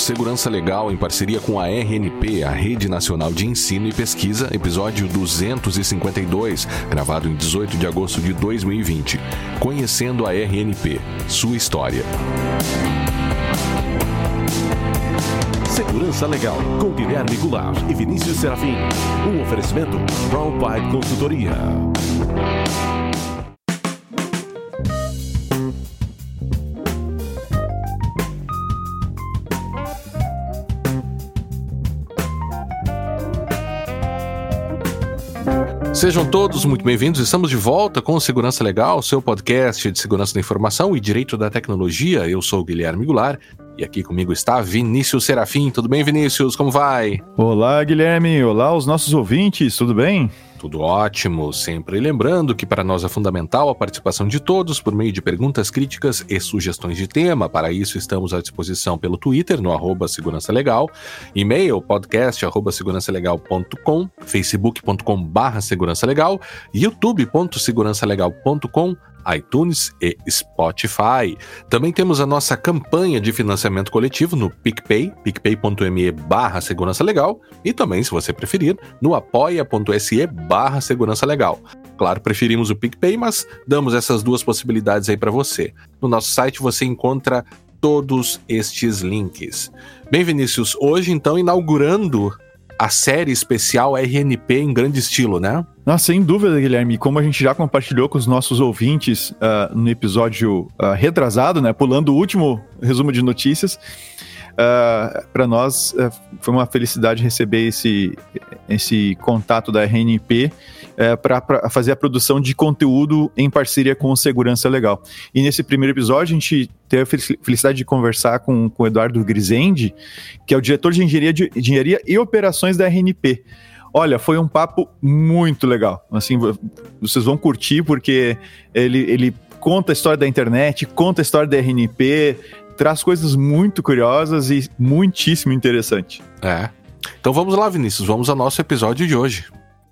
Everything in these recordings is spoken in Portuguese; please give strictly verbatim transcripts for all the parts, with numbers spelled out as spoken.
Segurança Legal em parceria com a R N P, a Rede Nacional de Ensino e Pesquisa, episódio duzentos e cinquenta e dois, gravado em dezoito de agosto de dois mil e vinte. Conhecendo a R N P, sua história. Segurança Legal, com Guilherme Goulart e Vinícius Serafim. Um oferecimento Brown Pipe Consultoria. Sejam todos muito bem-vindos, estamos de volta com o Segurança Legal, seu podcast de segurança da informação e direito da tecnologia. Eu sou o Guilherme Goulart e aqui comigo está Vinícius Serafim. Tudo bem, Vinícius? Como vai? Olá, Guilherme. Olá, os nossos ouvintes. Tudo bem? Tudo ótimo, sempre lembrando que para nós é fundamental a participação de todos por meio de perguntas, críticas e sugestões de tema. Para isso estamos à disposição pelo Twitter, no arroba Segurança Legal, e-mail podcast arroba segurança legal ponto com, facebook ponto com barra segurança legal, youtube ponto segurança legal ponto com, iTunes e Spotify. Também temos a nossa campanha de financiamento coletivo no PicPay, picpay.me barra segurança legal, e também, se você preferir, no apoia.se barra segurança legal. Claro, preferimos o PicPay, mas damos essas duas possibilidades aí para você. No nosso site você encontra todos estes links. Bem, Vinícius, hoje então inaugurando a série especial R N P em grande estilo, né? Nossa, sem dúvida, Guilherme. Como a gente já compartilhou com os nossos ouvintes uh, no episódio uh, retrasado, né, pulando o último resumo de notícias, uh, para nós uh, foi uma felicidade receber esse, esse contato da R N P uh, para fazer a produção de conteúdo em parceria com o Segurança Legal. E nesse primeiro episódio a gente teve a felicidade de conversar com, com o Eduardo Grisendi, que é o diretor de engenharia, de engenharia e operações da R N P. Olha, foi um papo muito legal. Assim, vocês vão curtir porque ele, ele conta a história da internet, conta a história da R N P, traz coisas muito curiosas e muitíssimo interessantes. É. Então vamos lá, Vinícius, vamos ao nosso episódio de hoje.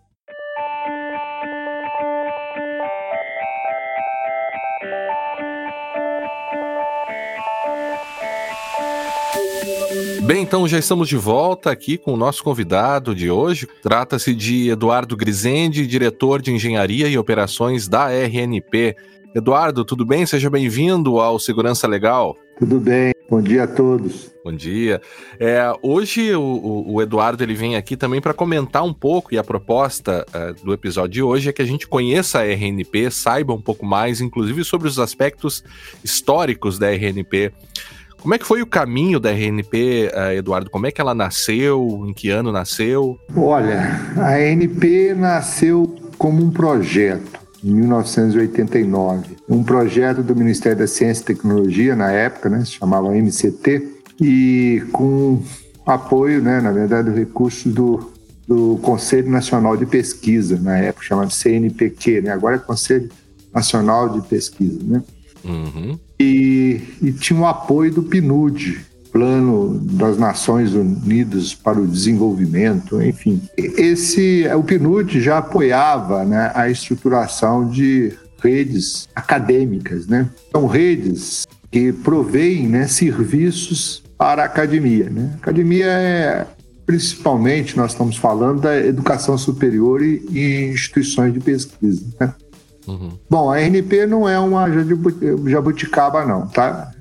Bem, então já estamos de volta aqui com o nosso convidado de hoje. Trata-se de Eduardo Grisendi, diretor de Engenharia e Operações da R N P. Eduardo, tudo bem? Seja bem-vindo ao Segurança Legal. Tudo bem, bom dia a todos. Bom dia. É, hoje o, o Eduardo ele vem aqui também para comentar um pouco, e a proposta uh, do episódio de hoje é que a gente conheça a R N P, saiba um pouco mais, inclusive sobre os aspectos históricos da R N P. Como é que foi o caminho da R N P, Eduardo? Como é que ela nasceu? Em que ano nasceu? Olha, a R N P nasceu como um projeto, em mil novecentos e oitenta e nove. Um projeto do Ministério da Ciência e Tecnologia, na época, né, se chamava M C T, e com apoio, né, na verdade, do recurso do, do Conselho Nacional de Pesquisa, na época, chamado C N P Q, né? Agora é Conselho Nacional de Pesquisa, né? Uhum. E, e tinha o apoio do P N U D, Plano das Nações Unidas para o Desenvolvimento, enfim. Esse, o P N U D já apoiava, né, a estruturação de redes acadêmicas, né? São redes que proveem, né, serviços para a academia, né? A academia é, principalmente, nós estamos falando da educação superior e, e instituições de pesquisa, né? Uhum. Bom, a R N P não é uma jabuticaba, não, tá?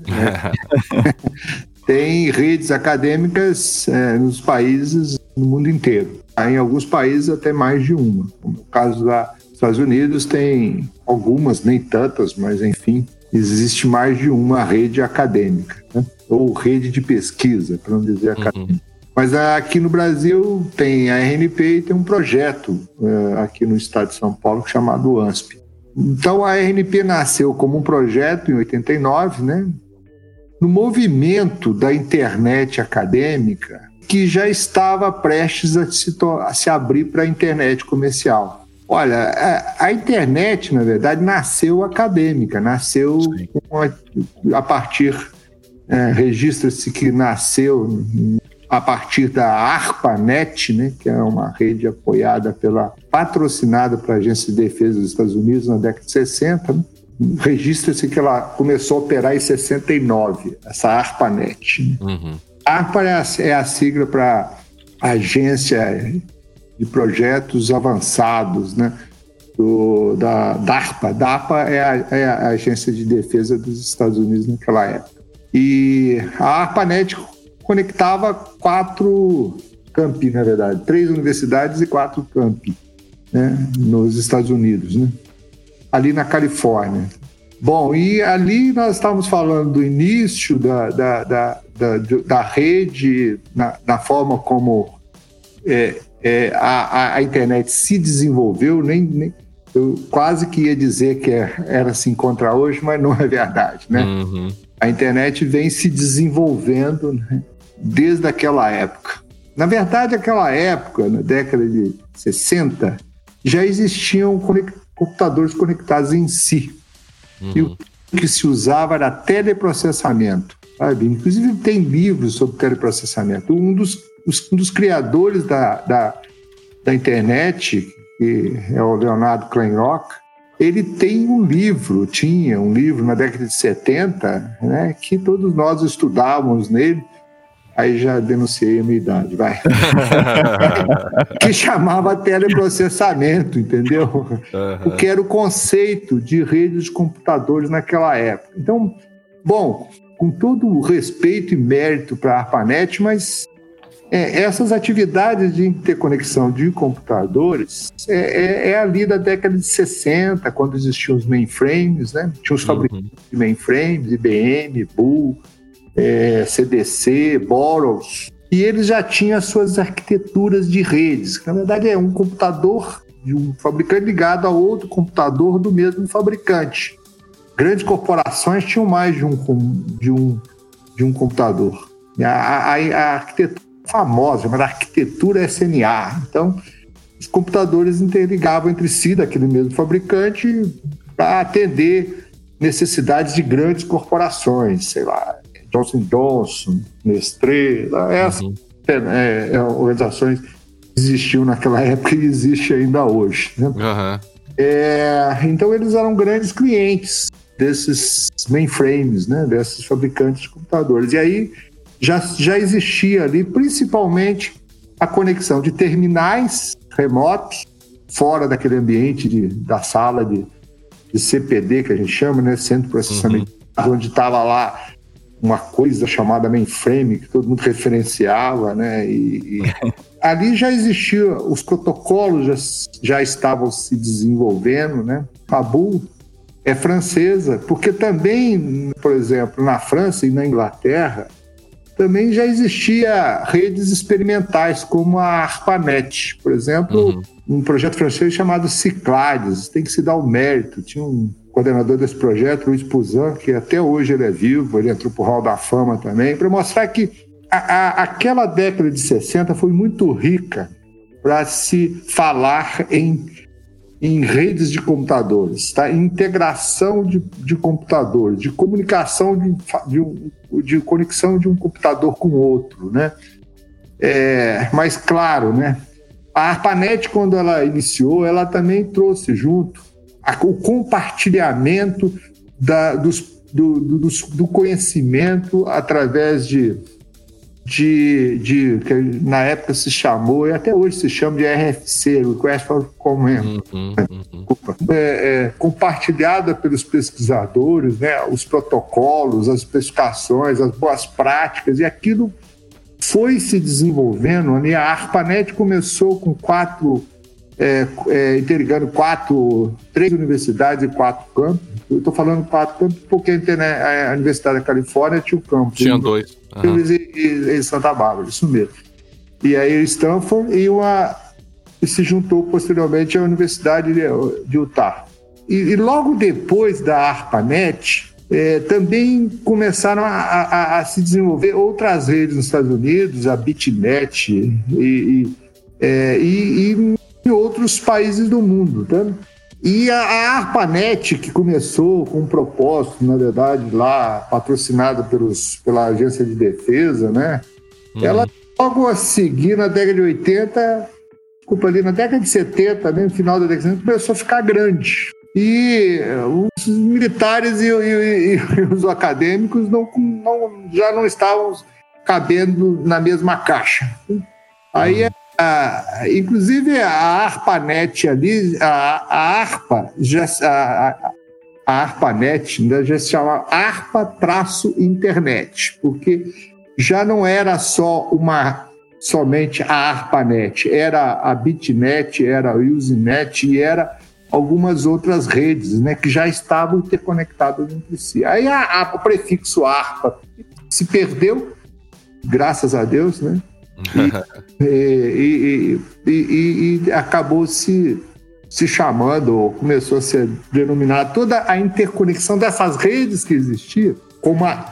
É. Tem redes acadêmicas é, nos países, no mundo inteiro. Em alguns países até mais de uma. No caso dos Estados Unidos tem algumas, nem tantas, mas enfim, existe mais de uma rede acadêmica, né? Ou rede de pesquisa, para não dizer acadêmica. Uhum. Mas aqui no Brasil tem a R N P e tem um projeto é, aqui no estado de São Paulo chamado ANSP. Então a R N P nasceu como um projeto em oitenta e nove, né, no movimento da internet acadêmica que já estava prestes a se, to- a se abrir para a internet comercial. Olha, a, a internet, na verdade, nasceu acadêmica, nasceu a, a partir, é, registra-se que nasceu a partir da ARPANET, né, que é uma rede apoiada pela, patrocinada pela Agência de Defesa dos Estados Unidos na década de sessenta, né? Registra-se que ela começou a operar em sessenta e nove, essa ARPANET. Uhum. ARPA é a, é a sigla para Agência de Projetos Avançados, né? Do, da DARPA. DARPA é a, é a Agência de Defesa dos Estados Unidos naquela época. E a ARPANET conectava quatro campi, na verdade, três universidades e quatro campi, né, nos Estados Unidos, né, ali na Califórnia. Bom, e ali nós estávamos falando do início da, da, da, da, da rede, na, na forma como é, é, a, a internet se desenvolveu, nem, nem, eu quase que ia dizer que era se encontrar hoje, mas não é verdade, né? Uhum. A internet vem se desenvolvendo, né, desde aquela época. Na verdade, aquela época, na década de sessenta, já existiam conect... computadores conectados em si. Uhum. E o que se usava era teleprocessamento, sabe? Inclusive tem livros sobre teleprocessamento. Um dos, os, um dos criadores da, da, da internet, que é o Leonard Kleinrock, ele tem um livro, tinha um livro na década de setenta, né, que todos nós estudávamos nele. Aí já denunciei a minha idade, vai. Que chamava teleprocessamento, entendeu? Uhum. O que era o conceito de redes de computadores naquela época. Então, bom, com todo o respeito e mérito para a ARPANET, mas é, essas atividades de interconexão de computadores é, é, é ali da década de sessenta, quando existiam os mainframes, né? Tinha os fabricantes uhum. de mainframes, I B M, Bull, É, C D C, Boros, e eles já tinham as suas arquiteturas de redes, que na verdade é um computador de um fabricante ligado a outro computador do mesmo fabricante. Grandes corporações tinham mais de um, de um, de um computador. A, a, a arquitetura famosa, chamada arquitetura S N A. Então, os computadores interligavam entre si daquele mesmo fabricante para atender necessidades de grandes corporações, sei lá, Johnson Johnson, Nestlé, essas uhum. é, é, organizações existiam naquela época e existem ainda hoje. Né? Uhum. É, então eles eram grandes clientes desses mainframes, né? Desses fabricantes de computadores. E aí já, já existia ali principalmente a conexão de terminais remotos, fora daquele ambiente de, da sala de, de C P D, que a gente chama, né? Centro de Processamento, uhum. onde estava lá uma coisa chamada mainframe, que todo mundo referenciava, né? E, e ali já existia, os protocolos já, já estavam se desenvolvendo, né? A Bull é francesa, porque também, por exemplo, na França e na Inglaterra, também já existia redes experimentais, como a ARPANET, por exemplo, uhum. um projeto francês chamado Cyclades, tem que se dar o mérito, tinha um coordenador desse projeto, Luiz Pouzin, que até hoje ele é vivo, ele entrou para o Hall da Fama também, para mostrar que a, a, aquela década de sessenta foi muito rica para se falar em, em redes de computadores, tá? Em integração de, de computadores, de comunicação, de, de, um, de conexão de um computador com outro, né? É, mas claro, né? A ARPANET, quando ela iniciou, ela também trouxe junto o compartilhamento da, dos, do, do, do conhecimento através de, de, de que na época se chamou, e até hoje se chama de R F C, Request for Comment, uhum, uhum. É, é, compartilhada pelos pesquisadores, né, os protocolos, as especificações, as boas práticas, e aquilo foi se desenvolvendo. Né? A ARPANET começou com quatro É, é, interligando quatro, três universidades e quatro campos. Eu estou falando quatro campos porque a, internet, a Universidade da Califórnia tinha o campus. Tinha dois. Uhum. E, e, e Santa Bárbara, isso mesmo. E aí Stanford e, uma, e se juntou posteriormente à Universidade de, de Utah. E, e logo depois da ARPANET, é, também começaram a, a, a se desenvolver outras redes nos Estados Unidos, a BitNet e, e, é, e, e em outros países do mundo, tá? E a, a ARPANET, que começou com um propósito, na verdade, lá patrocinada pelos, pela Agência de Defesa, né? Uhum. Ela logo a seguir, na década de oitenta, desculpa, ali na década de setenta, né, no final da década de setenta, começou a ficar grande. E os militares e, e, e, e os acadêmicos não, não, já não estavam cabendo na mesma caixa. Aí, uhum. a, inclusive, a ARPANET ali, a, a ARPA, já, a, a ARPANET ainda já se chama ARPA-Internet, porque já não era só uma, somente a ARPANET, era a BitNet, era a Usenet e era algumas outras redes, né, que já estavam interconectadas entre si. Aí a, a, o prefixo ARPA se perdeu, graças a Deus, né? E, e, e, e, e acabou se, se chamando, ou começou a ser denominada toda a interconexão dessas redes que existiam como a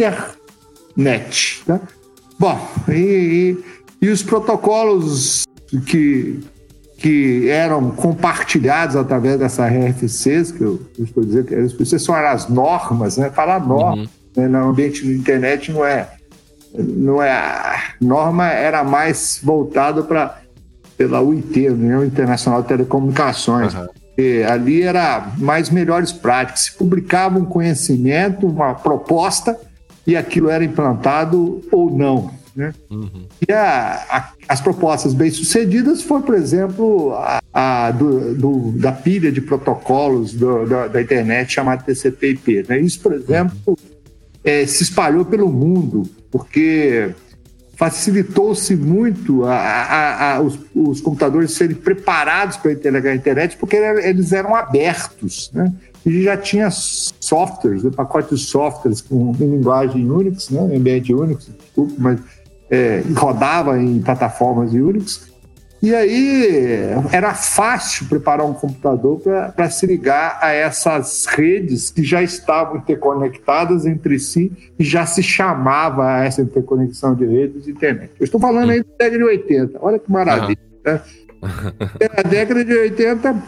internet. Né? Bom, e, e, e os protocolos que, que eram compartilhados através dessa R F Cs, que eu, eu estou dizendo que R F Cs são as normas, né? Falar norma, uhum. né? No ambiente da internet não é. Não é, a norma era mais voltada para pela U I T, União Internacional de Telecomunicações. Uhum. E ali era mais melhores práticas. Se publicava um conhecimento, uma proposta, e aquilo era implantado ou não. Né? Uhum. E a, a, as propostas bem-sucedidas foi, por exemplo, a, a do, do, da pilha de protocolos do, da, da internet chamada T C P I P. Né? Isso, por exemplo, uhum. é, se espalhou pelo mundo, porque facilitou-se muito a, a, a, os, os computadores serem preparados para interligar a internet, porque eles eram abertos, né? E já tinha softwares, né? Pacotes de softwares com em linguagem Unix, né? Em ambiente Unix, desculpa, mas é, rodava em plataformas Unix. E aí era fácil preparar um computador para se ligar a essas redes que já estavam interconectadas entre si e já se chamava essa interconexão de redes de internet. Eu estou falando aí da década de oitenta, olha que maravilha. Uhum. Né? Na década de oitenta,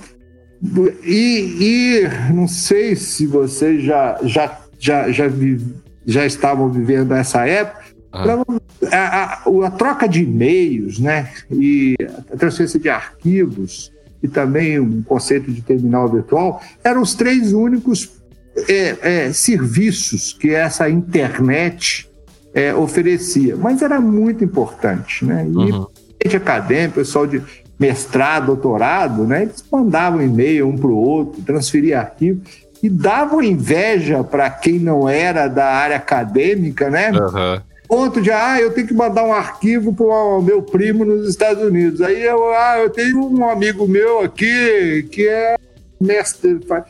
e, e não sei se vocês já, já, já, já, vi, já estavam vivendo essa época, ah. A, a, a troca de e-mails, né, e a transferência de arquivos e também um conceito de terminal virtual eram os três únicos é, é, serviços que essa internet é, oferecia, mas era muito importante, né? E uhum. gente acadêmica, pessoal de mestrado, doutorado, né, eles mandavam e-mail um para o outro, transferiam arquivo e davam inveja para quem não era da área acadêmica, né? Uhum. Ponto de, ah, eu tenho que mandar um arquivo para o meu primo nos Estados Unidos. Aí eu, ah, eu tenho um amigo meu aqui que é mestre, faz,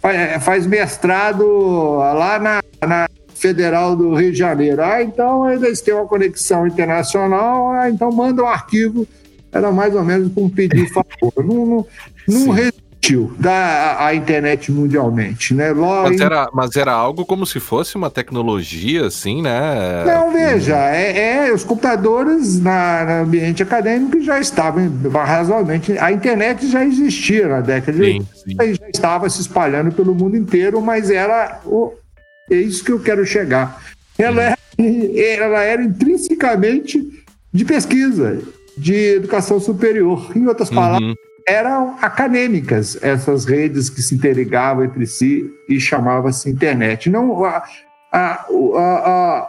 faz mestrado lá na, na Federal do Rio de Janeiro. Ah, então eles têm uma conexão internacional, ah, então manda um arquivo. Era mais ou menos como pedir favor. Não, não, não resistiu da a internet mundialmente, né? Logo, mas, era, mas era algo como se fosse uma tecnologia, assim, né? Não, veja, é, é os computadores na, no ambiente acadêmico já estavam razoavelmente. A internet já existia na década de oitenta e já estava se espalhando pelo mundo inteiro, mas era o, é isso que eu quero chegar. Ela era, ela era intrinsecamente de pesquisa, de educação superior. Em outras palavras, uhum. eram acadêmicas, essas redes que se interligavam entre si e chamava-se internet. Não, a, a, a,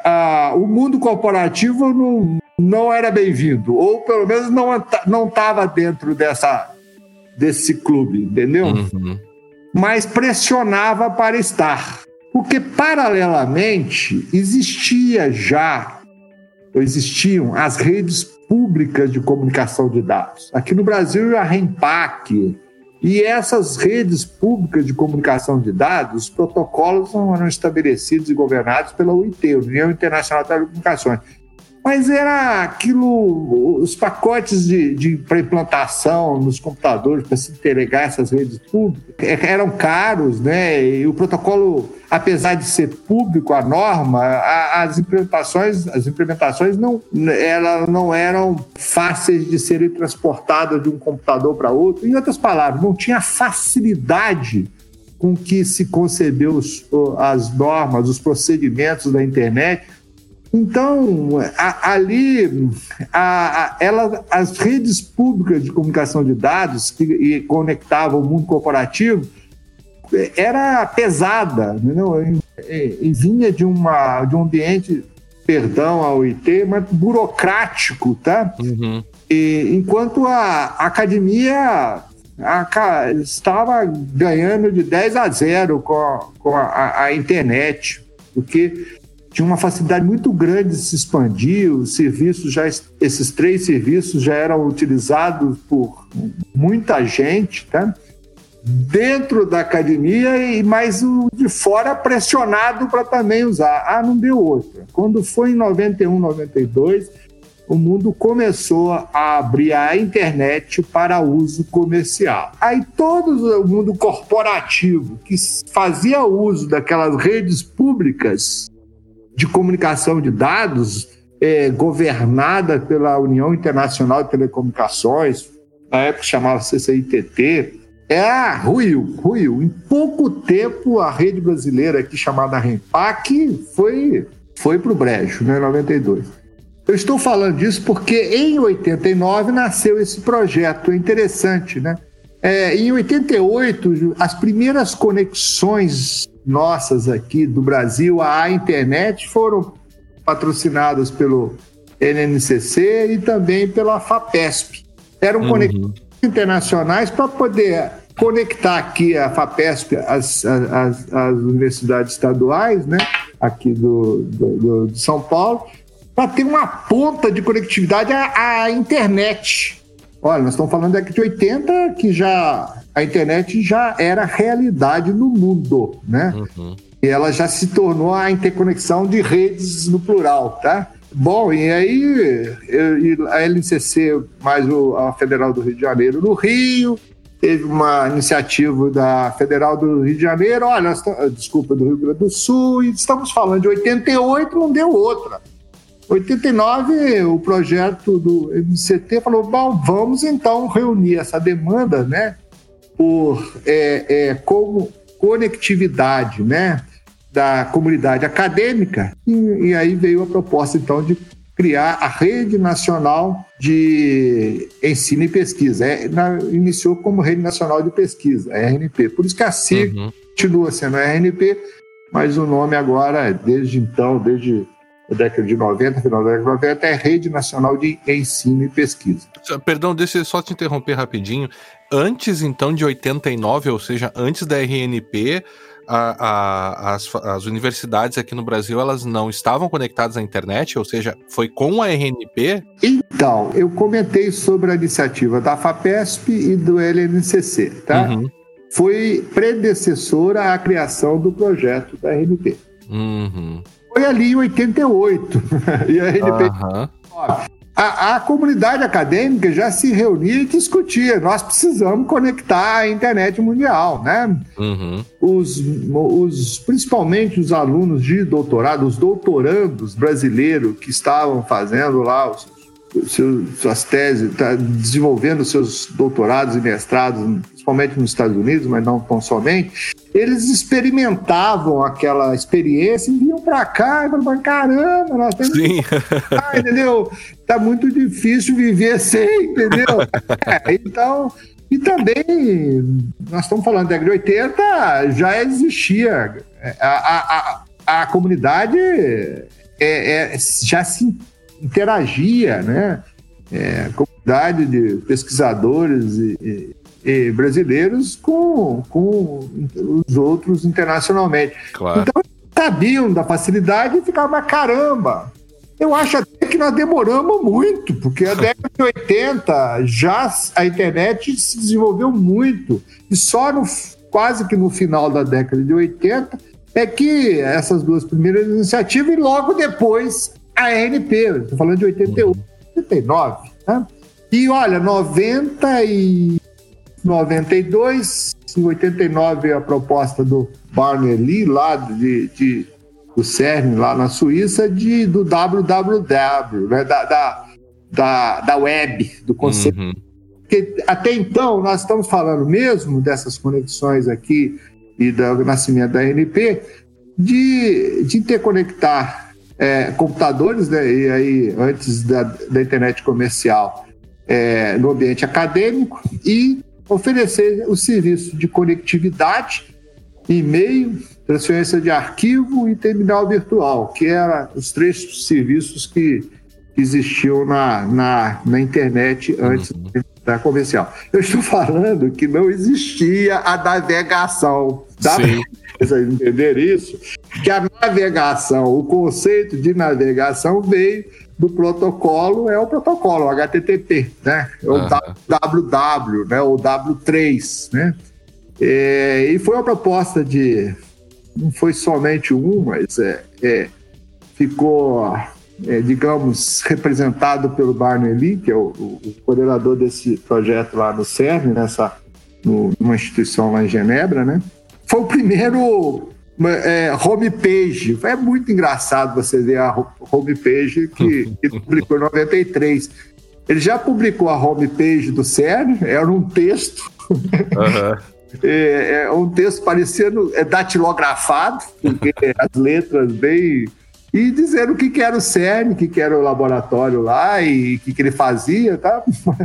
a, o mundo corporativo não, não era bem-vindo, ou pelo menos não estava dentro dessa, desse clube, entendeu? Uhum. Mas pressionava para estar. Porque, paralelamente, existia já, ou existiam as redes públicas de comunicação de dados. Aqui no Brasil, a RENPAC. E essas redes públicas de comunicação de dados, os protocolos eram estabelecidos e governados pela U I T, União Internacional de Telecomunicações. Mas era aquilo, os pacotes de, de para implantação nos computadores, para se interligar essas redes públicas, eram caros, né? E o protocolo, apesar de ser público, a norma, a, as implementações, as implementações não, elas não eram fáceis de serem transportadas de um computador para outro. Em outras palavras, não tinha facilidade com que se concebeu os, as normas, os procedimentos da internet. Então, a, ali, a, a, ela, as redes públicas de comunicação de dados que e conectavam o mundo corporativo era pesada, não? E, e vinha de, uma, de um ambiente perdão ao I T, mas burocrático, tá? Uhum. E, enquanto a academia a, estava ganhando de dez a zero com a, com a, a internet, porque tinha uma facilidade muito grande de se expandir, os serviços já, esses três serviços já eram utilizados por muita gente, tá? Dentro da academia, e mais o de fora pressionado para também usar. Ah, não deu outra. Quando foi em noventa e um, noventa e dois, o mundo começou a abrir a internet para uso comercial. Aí todo o mundo corporativo que fazia uso daquelas redes públicas de comunicação de dados, é, governada pela União Internacional de Telecomunicações, na época chamava C C I T T, é, ruiu, ruiu. Em pouco tempo, a rede brasileira aqui, chamada RENPAC, foi, foi para o brejo, né, em noventa e dois. Eu estou falando disso porque em oitenta e nove nasceu esse projeto, é interessante, né? É, em oitenta e oito, as primeiras conexões nossas aqui do Brasil à internet foram patrocinadas pelo N N C C e também pela FAPESP. Eram uhum. conexões internacionais para poder conectar aqui a FAPESP às, às, às universidades estaduais, né? Aqui do, do, do, de São Paulo, para ter uma ponta de conectividade à, à internet. Olha, nós estamos falando aqui de oitenta, que já a internet já era realidade no mundo, né? Uhum. E ela já se tornou a interconexão de redes no plural, tá? Bom, e aí eu, a L N C C mais o, a Federal do Rio de Janeiro no Rio, teve uma iniciativa da Federal do Rio de Janeiro, olha, desculpa, do Rio Grande do Sul, e estamos falando de oitenta e oito, não deu outra. oitenta e nove, o projeto do M C T falou, bom, vamos então reunir essa demanda, né, por é, é, como conectividade, né, da comunidade acadêmica, e, e aí veio a proposta então de criar a Rede Nacional de Ensino e Pesquisa. É, na, iniciou como Rede Nacional de Pesquisa, a R N P. Por isso que a sigla uhum. continua sendo a R N P, mas o nome agora, desde então, desde a década de noventa, final da década de noventa, é Rede Nacional de Ensino e Pesquisa. Perdão, deixa eu só te interromper rapidinho. Antes, então, de oitenta e nove, ou seja, antes da R N P, a, a, as, as universidades aqui no Brasil, elas não estavam conectadas à internet, ou seja, foi com a R N P? Então, eu comentei sobre a iniciativa da FAPESP e do L N C C, tá? Uhum. Foi predecessora à criação do projeto da R N P. Uhum. Foi ali em oitenta e oito. E a R N P... Uhum. A, a comunidade acadêmica já se reunia e discutia. Nós precisamos conectar a internet mundial, né? Uhum. Os, os, principalmente os alunos de doutorado, os doutorandos brasileiros que estavam fazendo lá os, seus, suas teses, tá, desenvolvendo seus doutorados e mestrados, principalmente nos Estados Unidos, mas não tão somente, eles experimentavam aquela experiência e vinham para cá e falavam, caramba, nós temos Sim. que... Ah, entendeu? Tá muito difícil viver sem, entendeu? É, então, e também, nós estamos falando da década de oitenta, já existia, a, a, a, a comunidade é, é, já se interagia, né? É, comunidade de pesquisadores e, e, e brasileiros com, com os outros internacionalmente. Claro. Então, sabiam da facilidade e ficavam, caramba, eu acho até que nós demoramos muito, porque a década de oitenta já a internet se desenvolveu muito, e só no, quase que no final da década de oitenta é que essas duas primeiras iniciativas e logo depois a R N P, estou falando de oitenta e oito, oitenta e nove, né? E olha, noventa e noventa e dois, em oitenta e nove a proposta do Barney Lee, lá de, de, do CERN, lá na Suíça, de, do W W W, né? da, da, da, da web, do conceito. Uhum. Porque até então nós estamos falando mesmo dessas conexões aqui e do nascimento da R N P, de, de interconectar É, computadores, né, e aí antes da, da internet comercial, é, no ambiente acadêmico, e oferecer o serviço de conectividade, e-mail, transferência de arquivo e terminal virtual, que eram os três serviços que existiam na, na, na internet antes uhum. da comercial. Eu estou falando que não existia a navegação. Dá para vocês entenderem isso? Que a navegação, o conceito de navegação veio do protocolo, é o protocolo, o H T T P, né? É o uhum. W W W, né? O W três, né? É, e foi uma proposta de... Não foi somente um, mas é, é, ficou, é, digamos, representado pelo Barney Lee, que é o, o coordenador desse projeto lá no CERN, nessa, no, numa instituição lá em Genebra, né? Foi o primeiro é, homepage. É muito engraçado você ver a homepage que, que publicou em noventa e três. Ele já publicou a homepage do CERN, era um texto... Uhum. É, é um texto parecendo é, datilografado, porque as letras bem... E dizendo o que, que era o CERN, o que, que era o laboratório lá e o que, que ele fazia, tá?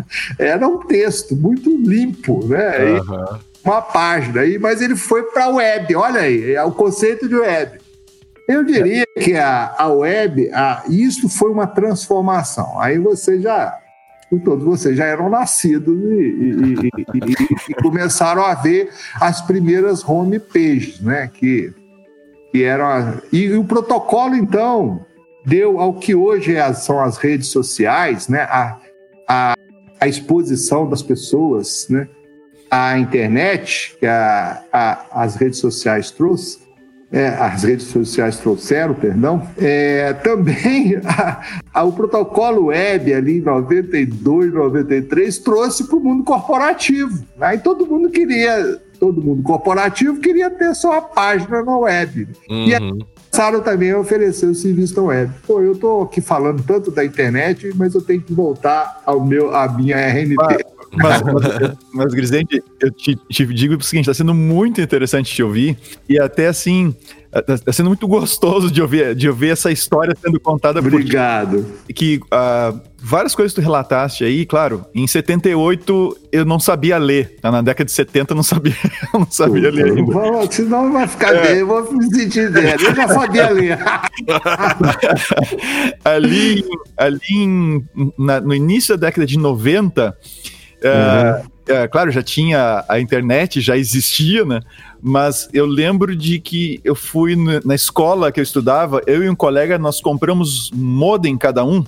Era um texto muito limpo, né? Uhum. Uma página, aí, mas ele foi para a web, olha aí, é o conceito de web. Eu diria que a, a web, a, isso foi uma transformação. Aí você já... Todos vocês já eram nascidos e, e, e, e, e começaram a ver as primeiras homepages, né? Que, que eram a, e, e o protocolo, então, deu ao que hoje é, são as redes sociais, né? A, a, a exposição das pessoas, né? A internet, que a, a, as redes sociais trouxe, É, as redes sociais trouxeram, perdão, é, também a, a, o protocolo web ali em noventa e dois, noventa e três trouxe para o mundo corporativo. Aí todo mundo queria, todo mundo corporativo queria ter sua página na web. Uhum. E aí começaram também a oferecer o serviço na web. Pô, eu estou aqui falando tanto da internet, mas eu tenho que voltar ao meu, à minha R N P. Mas, mas, mas Grisende, eu te, te digo o seguinte, está sendo muito interessante te ouvir e até assim, está sendo muito gostoso de ouvir, de ouvir essa história sendo contada. Obrigado. Por que uh, várias coisas que tu relataste aí, claro, em setenta e oito eu não sabia ler, tá? Na década de setenta eu não sabia, eu não sabia Puta, ler ainda. Vou, senão vai ficar é. bem, eu vou me sentir velho, eu já sabia ler. ali ali em, na, no início da década de noventa, Uh, uh, claro, já tinha a internet, já existia, né? Mas eu lembro de que eu fui no, na escola que eu estudava, eu e um colega, nós compramos modem cada um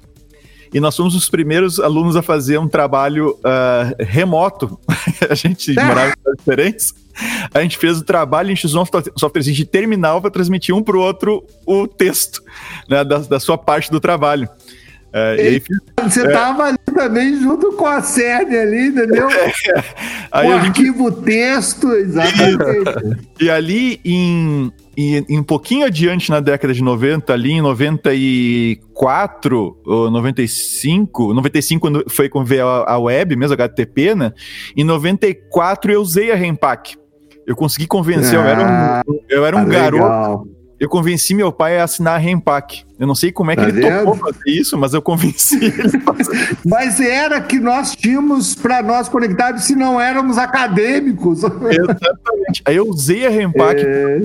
e nós fomos os primeiros alunos a fazer um trabalho uh, remoto. A gente morava em cidades diferentes. A gente fez o trabalho, a gente usou um software de terminal para transmitir um para o outro o texto, né, da, da sua parte do trabalho. É, e aí, você estava é, ali também junto com a CERN ali, entendeu? É, aí o arquivo gente... texto, exatamente. E ali, em, em, em um pouquinho adiante na década de noventa, ali em noventa e quatro, ou noventa e cinco, noventa e cinco quando foi quando veio a, a web, mesmo H T T P, né? Em noventa e quatro eu usei a Rempack. Eu consegui convencer, ah, eu era um, eu era um ah, garoto. Legal. Eu convenci meu pai a assinar a Rempack. Eu não sei como é que tá ele vendo? Topou fazer isso, mas eu convenci ele. Mas era que nós tínhamos para nós conectados se não éramos acadêmicos. Exatamente. Aí eu usei a Rempack. É...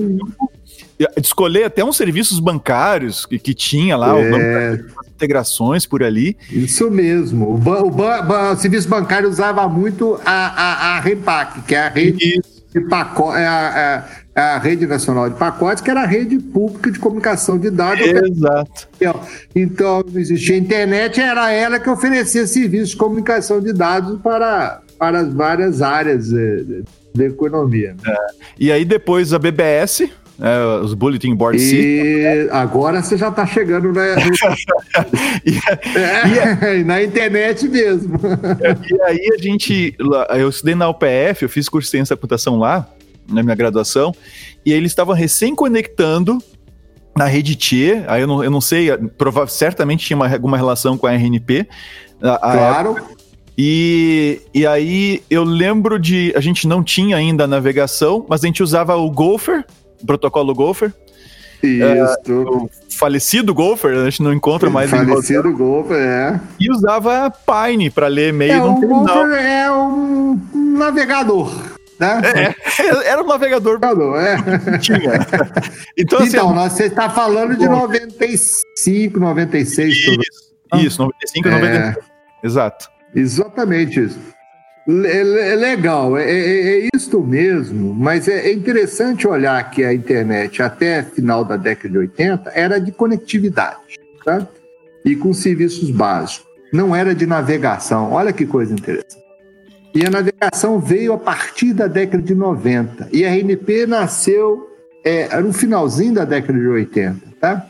Escolhi até uns serviços bancários que, que tinha lá, é... as integrações por ali. Isso mesmo. O, ban- o, ban- o serviço bancário usava muito a, a, a Rempack, que é a rede isso. de pacote. É a, a, a Rede Nacional de Pacotes, que era a rede pública de comunicação de dados. Exato. Então, não existia internet, era ela que oferecia serviços de comunicação de dados para, para as várias áreas é, da economia. É. E aí depois a B B S, é, os Bulletin Board e System. Agora você já está chegando na, e, é, e, na internet mesmo. E aí a gente, eu estudei na U P F, eu fiz curso de ciência da computação lá, na minha graduação, e aí eles estavam recém-conectando na rede T, aí eu não, eu não sei, prova- certamente tinha uma, alguma relação com a R N P. A, a claro. Época, e, e aí eu lembro de, a gente não tinha ainda a navegação, mas a gente usava o Gopher, o protocolo Gopher. Isso. Uh, o falecido Gopher, a gente não encontra mais. Falecido em Gopher, é. E usava Pine para ler e-mail. É, o Gopher é um navegador. Né? É, era um navegador. É. Tinha. Então, assim, então nós, você está falando de noventa e cinco, noventa e seis. Isso, isso noventa e cinco, é, noventa e seis. Exato. Exatamente isso. É, é legal, é, é, é isso mesmo, mas é, é interessante olhar que a internet, até final da década de oitenta, era de conectividade, tá? E com serviços básicos. Não era de navegação. Olha que coisa interessante. E a navegação veio a partir da década de noventa. E a R N P nasceu é, no finalzinho da década de oitenta, tá?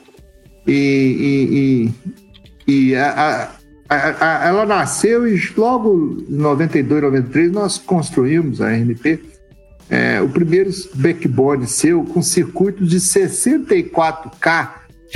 E, e, e, e a, a, a, ela nasceu e logo em noventa e dois, noventa e três nós construímos a R N P, é, o primeiro backbone seu com circuitos de sessenta e quatro K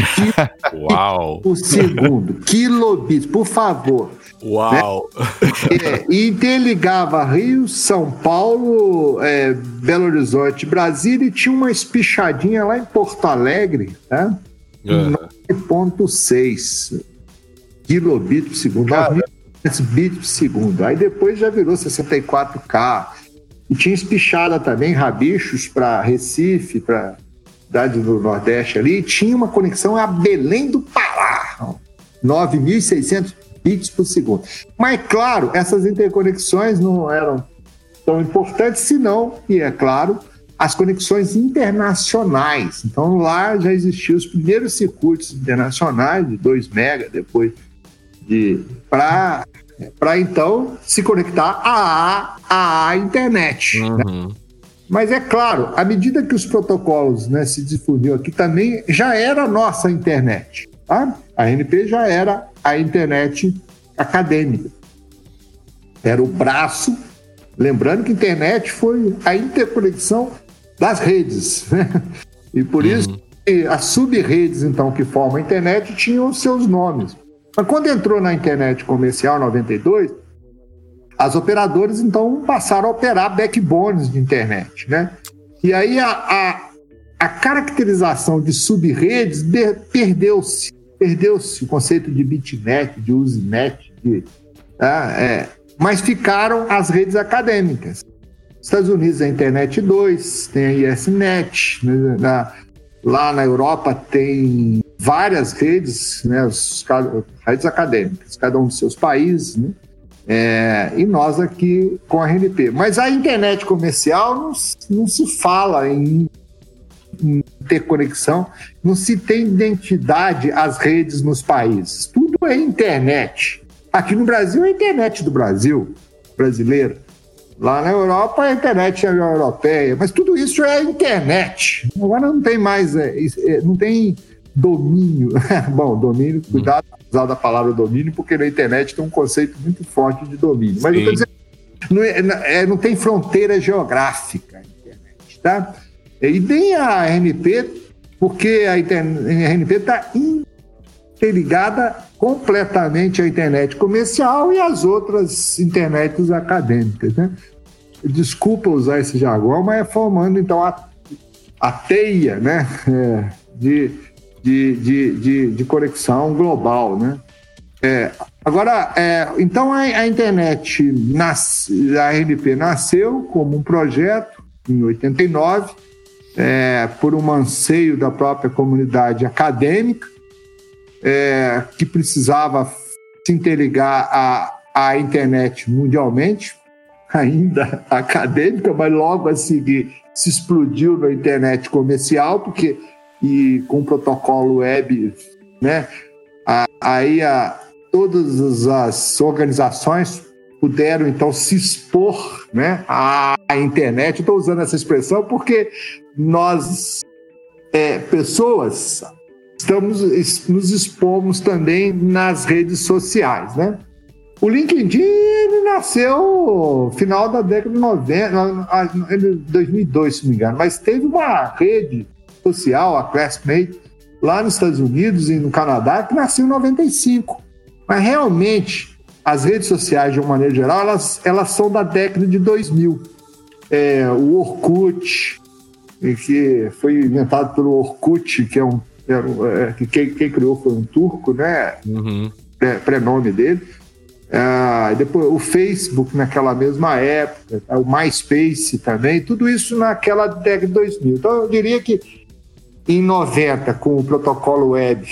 Uau. por segundo, kilobits, por favor. Uau! Né? É, e interligava Rio, São Paulo, é, Belo Horizonte, Brasília, e tinha uma espichadinha lá em Porto Alegre, tá? Uhum. nove ponto seis kilobits por segundo, nove mil e quinhentos bits por segundo. Aí depois já virou sessenta e quatro K. E tinha espichada também, Rabichos para Recife, para cidade do Nordeste ali, e tinha uma conexão a Belém do Pará, nove mil e seiscentos bits por segundo. Mas, claro, essas interconexões não eram tão importantes, senão, e é claro, as conexões internacionais. Então, lá já existiam os primeiros circuitos internacionais de dois mega, depois de... para para então se conectar à, à, à internet. Uhum. Né? Mas é claro, à medida que os protocolos, né, se difundiam aqui, também já era a nossa internet. Tá? A R N P já era a internet acadêmica. Era o braço. Lembrando que a internet foi a interconexão das redes. Né? E por uhum. isso as sub-redes, então, que formam a internet tinham os seus nomes. Mas quando entrou na internet comercial, em noventa e dois, as operadoras, então, passaram a operar backbones de internet, né? E aí a, a, a caracterização de sub-redes perdeu-se. Perdeu-se o conceito de bitnet, de usenet, de, tá? é, mas ficaram as redes acadêmicas. Nos Estados Unidos, a Internet dois, tem a I S net, né? na, lá na Europa tem várias redes, né? As, redes acadêmicas, cada um dos seus países, né? É, e nós aqui com a R N P. Mas a internet comercial não, não se fala em, em interconexão, não se tem identidade às redes nos países. Tudo é internet. Aqui no Brasil é a internet do Brasil, brasileira. Lá na Europa é a internet europeia. Mas tudo isso é internet. Agora não tem mais, é, é, não tem domínio. Bom, domínio, cuidado. Usar da palavra domínio, porque na internet tem um conceito muito forte de domínio. Mas eu tô dizendo, não, é, é, não tem fronteira geográfica na internet, tá? E nem a R N P, porque a, internet, a R N P está interligada completamente à internet comercial e às outras internets acadêmicas, né? Desculpa usar esse jargão, mas é formando, então, a, a teia, né? É, de... De, de, de, de conexão global, né? É, agora, é, então a, a internet, nasce, a R N P nasceu como um projeto em oitenta e nove, é, por um anseio da própria comunidade acadêmica, é, que precisava se interligar à, à internet mundialmente, ainda acadêmica, mas logo a seguir se explodiu na internet comercial, porque e com o protocolo web, né, aí a, todas as organizações puderam, então, se expor, né, à internet. Estou usando essa expressão porque nós, é, pessoas, estamos, nos expomos também nas redes sociais, né? O LinkedIn nasceu no final da década de noventa, dois mil e dois, se não me engano, mas teve uma rede social, a Classmate, lá nos Estados Unidos e no Canadá, que nasceu em noventa e cinco. Mas realmente, as redes sociais, de uma maneira geral, elas, elas são da década de dois mil. É, o Orkut, que foi inventado pelo Orkut, que é um... É, que quem, quem criou foi um turco, né? Uhum. É, prenome dele. Ah, depois o Facebook naquela mesma época, o MySpace também, tudo isso naquela década de dois mil. Então eu diria que em noventa, com o protocolo web,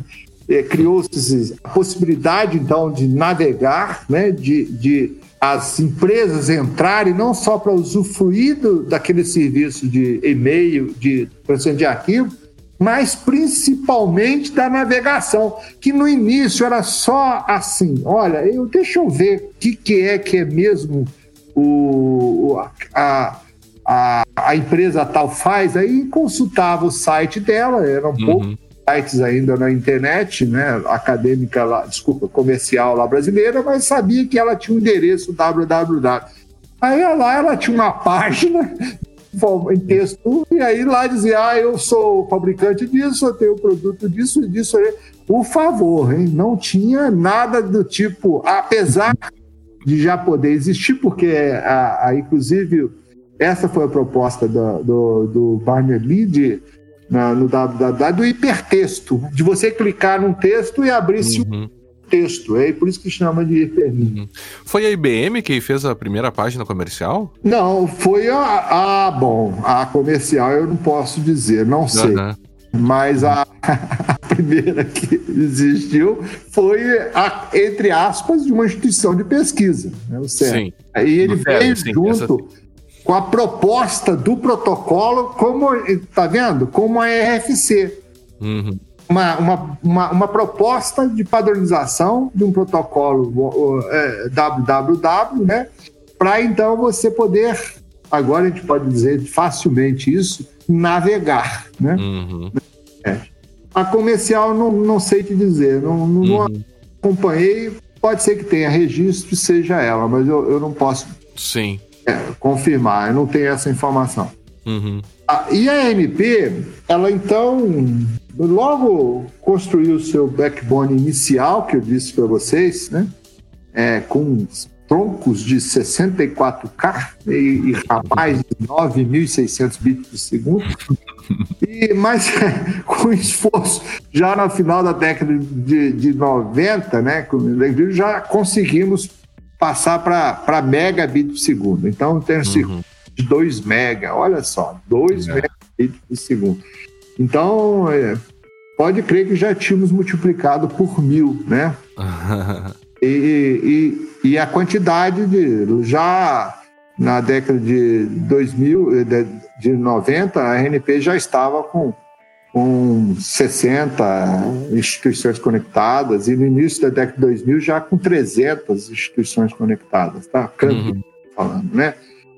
criou-se a possibilidade então de navegar, né, de, de as empresas entrarem não só para usufruir do, daquele serviço de e-mail, de transferência de arquivo, mas principalmente da navegação, que no início era só assim, olha, eu, deixa eu ver o que, que é que é mesmo o, a, a, a empresa tal faz, aí consultava o site dela, eram uhum. poucos sites ainda na internet, né, acadêmica, lá, desculpa, comercial lá brasileira, mas sabia que ela tinha um endereço www. Aí lá ela tinha uma página em texto, e aí lá dizia, ah, eu sou fabricante disso, eu tenho produto disso e disso. Por favor, hein? Não tinha nada do tipo, apesar de já poder existir, porque a, a, inclusive essa foi a proposta do, do, do Barney de, na, no www, do hipertexto, de você clicar num texto e abrir-se uhum. um texto, é por isso que chama de hiperlink. Uhum. Foi a I B M que fez a primeira página comercial? Não, foi a, a bom, a comercial eu não posso dizer, não sei. Uhum. Mas a, a primeira que existiu foi, a, entre aspas, de uma instituição de pesquisa. Né, o Sim. E ele no veio sim, junto essa... com a proposta do protocolo, como, tá vendo? Como a R F C. Uhum. Uma, uma, uma, uma proposta de padronização de um protocolo é, www, né? Para então você poder, agora a gente pode dizer facilmente isso, navegar, né? Uhum. É. A comercial não, não sei te dizer, não, não uhum. acompanhei, pode ser que tenha registro, seja ela, mas eu, eu não posso Sim. É, confirmar, eu não tenho essa informação. Uhum. Ah, e a A N P, ela então logo construiu o seu backbone inicial, que eu disse para vocês, né? É, com troncos de sessenta e quatro K e, e rapaz de nove mil e seiscentos bits por segundo. E, mas com esforço, já no final da década de, de noventa, né, já conseguimos passar para megabit por segundo. Então tem um circuito de dois mega, olha só, dois é. megabits por segundo. Então, é, pode crer que já tínhamos multiplicado por mil, né? e, e, e a quantidade de... Já na década de dois mil, de, de noventa, a A N P já estava com, com sessenta instituições conectadas e no início da década de dois mil já com trezentas instituições conectadas, tá? Uhum. Falando, né?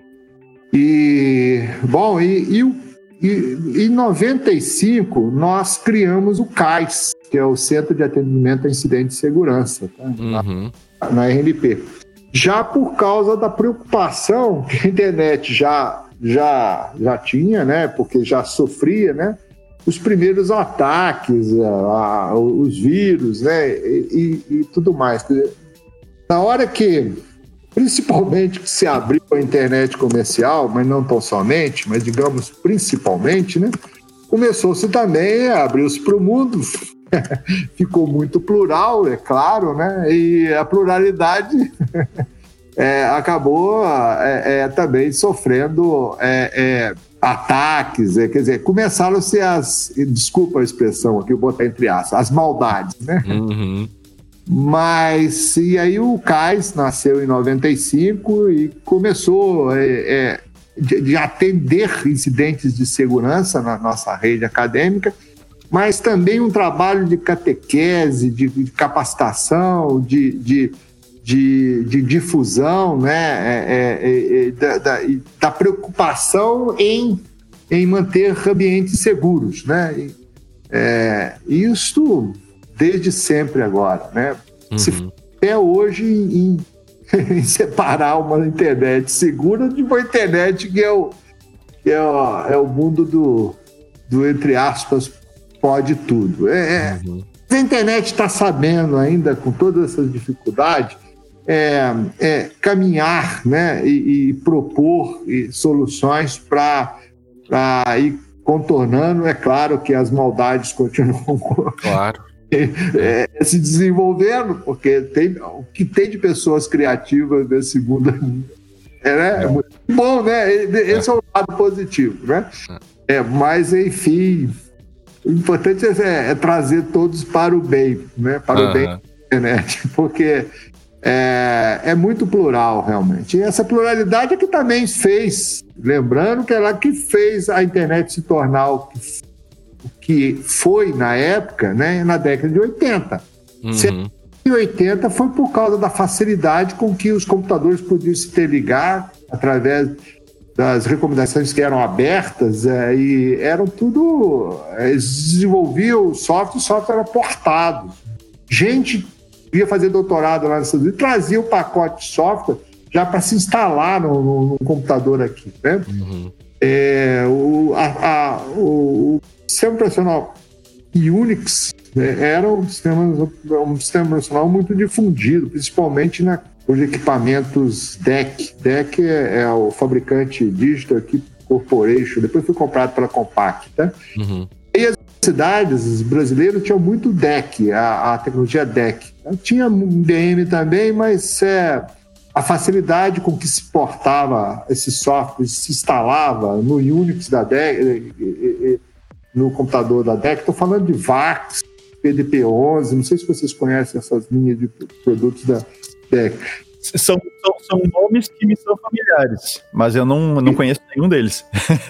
E, bom, e, e, e em noventa e cinco nós criamos o CAIS, que é o Centro de Atendimento a Incidentes de Segurança, tá? Uhum. na, na R N P. Já por causa da preocupação que a internet já, já, já tinha, né? Porque já sofria, né? Os primeiros ataques, a, a, os vírus, né? E, e, e tudo mais. Na hora que, principalmente, que se abriu a internet comercial, mas não tão somente, mas digamos principalmente, né? Começou-se também a abrir-se para o mundo. Ficou muito plural, é claro, né? E a pluralidade é, acabou é, é, também sofrendo é, é, ataques, é, quer dizer, começaram-se as, desculpa a expressão aqui, eu vou botar entre aspas, as maldades, né? Uhum. Mas, e aí o CAIS nasceu em noventa e cinco e começou é, é, de, de atender incidentes de segurança na nossa rede acadêmica, mas também um trabalho de catequese, de, de capacitação, de, de, de, de difusão, né? é, é, é, da, da, da preocupação em, em manter ambientes seguros, né? E, é, isso desde sempre agora, né? Uhum. Se até hoje em, em separar uma internet segura de uma internet que é o, que é o, é o mundo do, do, entre aspas, pode tudo. É, uhum. A internet está sabendo ainda, com todas essas dificuldades, é, é, caminhar, né, e, e propor e soluções para ir contornando. É claro que as maldades continuam claro. é, é, se desenvolvendo, porque tem, o que tem de pessoas criativas nesse mundo é, né? é muito bom, né? Esse é o lado positivo, né? É, mas, enfim, o importante é, é trazer todos para o bem, né? Para uhum. o bem da internet, porque é, é muito plural, realmente. E essa pluralidade é que também fez, lembrando que ela que fez a internet se tornar o que, o que foi na época, né? Na década de oitenta. Uhum. Em oitenta foi por causa da facilidade com que os computadores podiam se interligar através das recomendações que eram abertas, é, e eram tudo... Eles desenvolviam o software, o software era portado. Gente ia fazer doutorado lá nos Estados Unidos, trazia o pacote de software já para se instalar no, no, no computador aqui, né? Uhum. É, o, a, a, o, o sistema operacional Unix, né, era um sistema, um sistema operacional muito difundido, principalmente na os equipamentos D E C. D E C é, é o fabricante Digital Equipment Corporation, depois foi comprado pela Compaq, tá? Uhum. E as cidades, os brasileiros tinham muito D E C, a, a tecnologia D E C. Tinha B M também, mas é, a facilidade com que se portava esse software, se instalava no Unix da D E C, no computador da D E C. Estou falando de VAX, P D P onze, não sei se vocês conhecem essas linhas de produtos da D E C. São, são, são nomes que me são familiares, mas eu não, não conheço nenhum deles.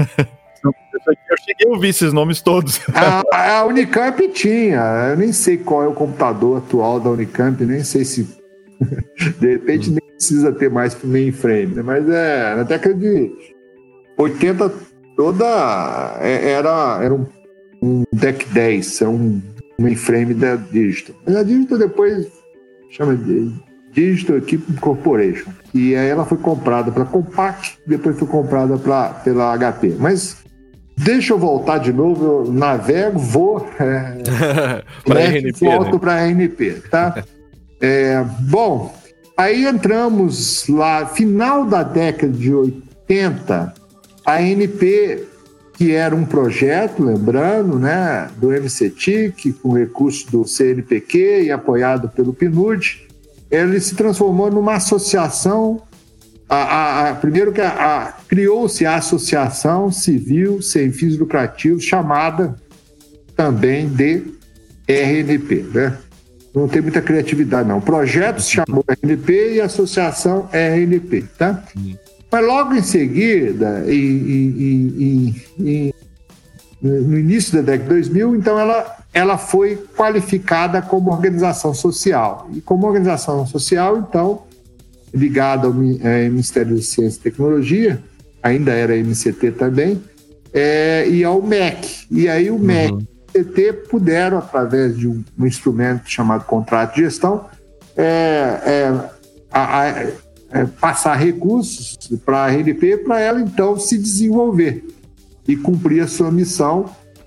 Eu cheguei a ouvir esses nomes todos. A, a Unicamp tinha, eu nem sei qual é o computador atual da Unicamp, nem sei se de repente nem precisa ter mais para o mainframe, né? Mas é, na década de oitenta toda era, era um, um D E C dez, era um mainframe da Digital. Mas a Digital depois chama de Digital Equipment Corporation. E aí ela foi comprada pela Compaq, depois foi comprada pra, pela H P. Mas deixa eu voltar de novo, eu navego, vou, é, para R N P, volto né? para a R N P, tá? é, bom, aí entramos lá, final da década de oitenta, a R N P, que era um projeto, lembrando, né, do M C T I C, com recurso do C N P Q e apoiado pelo P N U D, ele se transformou numa associação. A, a, a, primeiro que a, a, criou-se a Associação Civil Sem Fins Lucrativos, chamada também de R N P, né? Não tem muita criatividade, não. O projeto se chamou R N P e a associação é R N P, tá? Uhum. Mas logo em seguida, e, e, e, e, no início da década de dois mil, então ela, ela foi qualificada como organização social. E como organização social, então, ligada ao é, Ministério de Ciência e Tecnologia, ainda era M C T também, é, e ao M E C. E aí o M E C uhum. e o M C T puderam, através de um, um instrumento chamado contrato de gestão, é, é, a, a, é, passar recursos para a R N P para ela, então, se desenvolver e cumprir a sua missão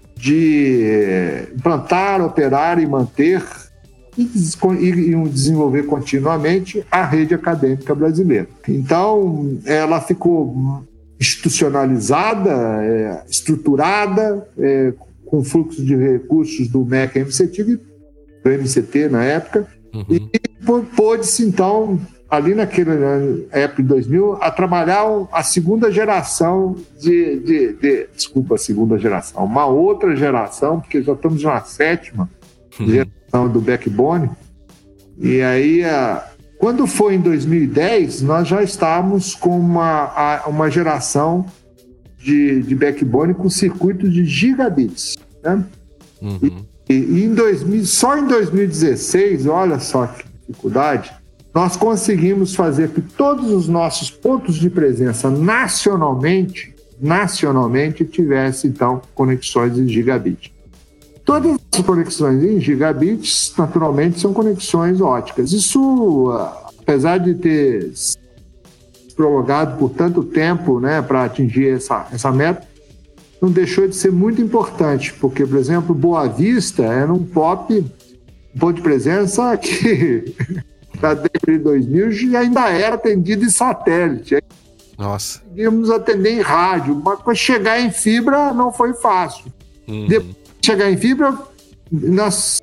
de implantar, operar e manter e desenvolver continuamente a rede acadêmica brasileira. Então, ela ficou institucionalizada, é, estruturada, é, com fluxo de recursos do M E C e M C T, do M C T na época, uhum. e pôde-se, então, ali naquele época de dois mil, a trabalhar a segunda geração de, de, de... Desculpa, a segunda geração. Uma outra geração, porque já estamos na sétima uhum. geração do backbone. E aí, quando foi em dois mil e dez, nós já estávamos com uma, uma geração de, de backbone com circuitos de gigabits, né? Uhum. E, e em dois mil, só em dois mil e dezesseis, olha só que dificuldade, nós conseguimos fazer que todos os nossos pontos de presença nacionalmente, nacionalmente tivessem, então, conexões em gigabit. Todas as conexões em gigabits, naturalmente, são conexões óticas. Isso, apesar de ter prolongado por tanto tempo, né, para atingir essa, essa meta, não deixou de ser muito importante, porque, por exemplo, Boa Vista era um pop, um ponto de presença que... da década de dois mil e ainda era atendido em satélite. Nossa. Conseguimos atender em rádio, mas para chegar em fibra não foi fácil. Uhum. Depois de chegar em fibra, nós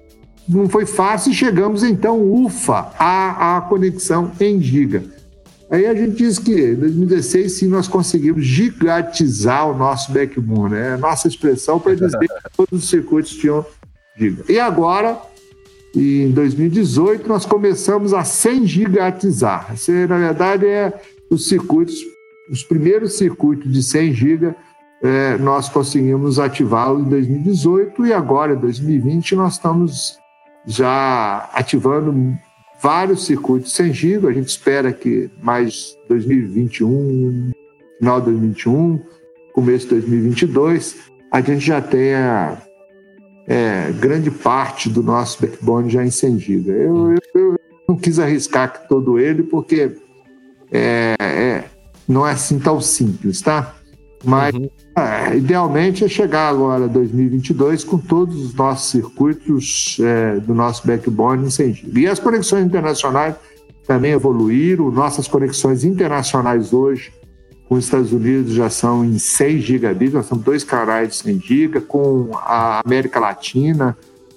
não foi fácil e chegamos então, ufa, à, à conexão em giga. Aí a gente diz que em dois mil e dezesseis sim nós conseguimos gigatizar o nosso backbone, né? Nossa expressão para dizer que todos os circuitos tinham giga. E agora, em dois mil e dezoito, nós começamos a cem gigatizar. Isso, na verdade, é os circuitos, os primeiros circuitos de cem giga, é, nós conseguimos ativá-lo em dois mil e dezoito e agora, em dois mil e vinte, nós estamos já ativando vários circuitos cem giga. A gente espera que mais dois mil e vinte e um, final de dois mil e vinte e um, começo de dois mil e vinte e dois, a gente já tenha é, grande parte do nosso backbone já em cem giga. Eu, eu, eu não quis arriscar todo ele porque é, é, não é assim tão simples, tá? Mas uhum. é, idealmente é chegar agora dois mil e vinte e dois com todos os nossos circuitos é, do nosso backbone em cem giga. E as conexões internacionais também evoluíram. Nossas conexões internacionais hoje com os Estados Unidos já são em cem gigabits, nós temos dois canais de cem giga, com a América Latina,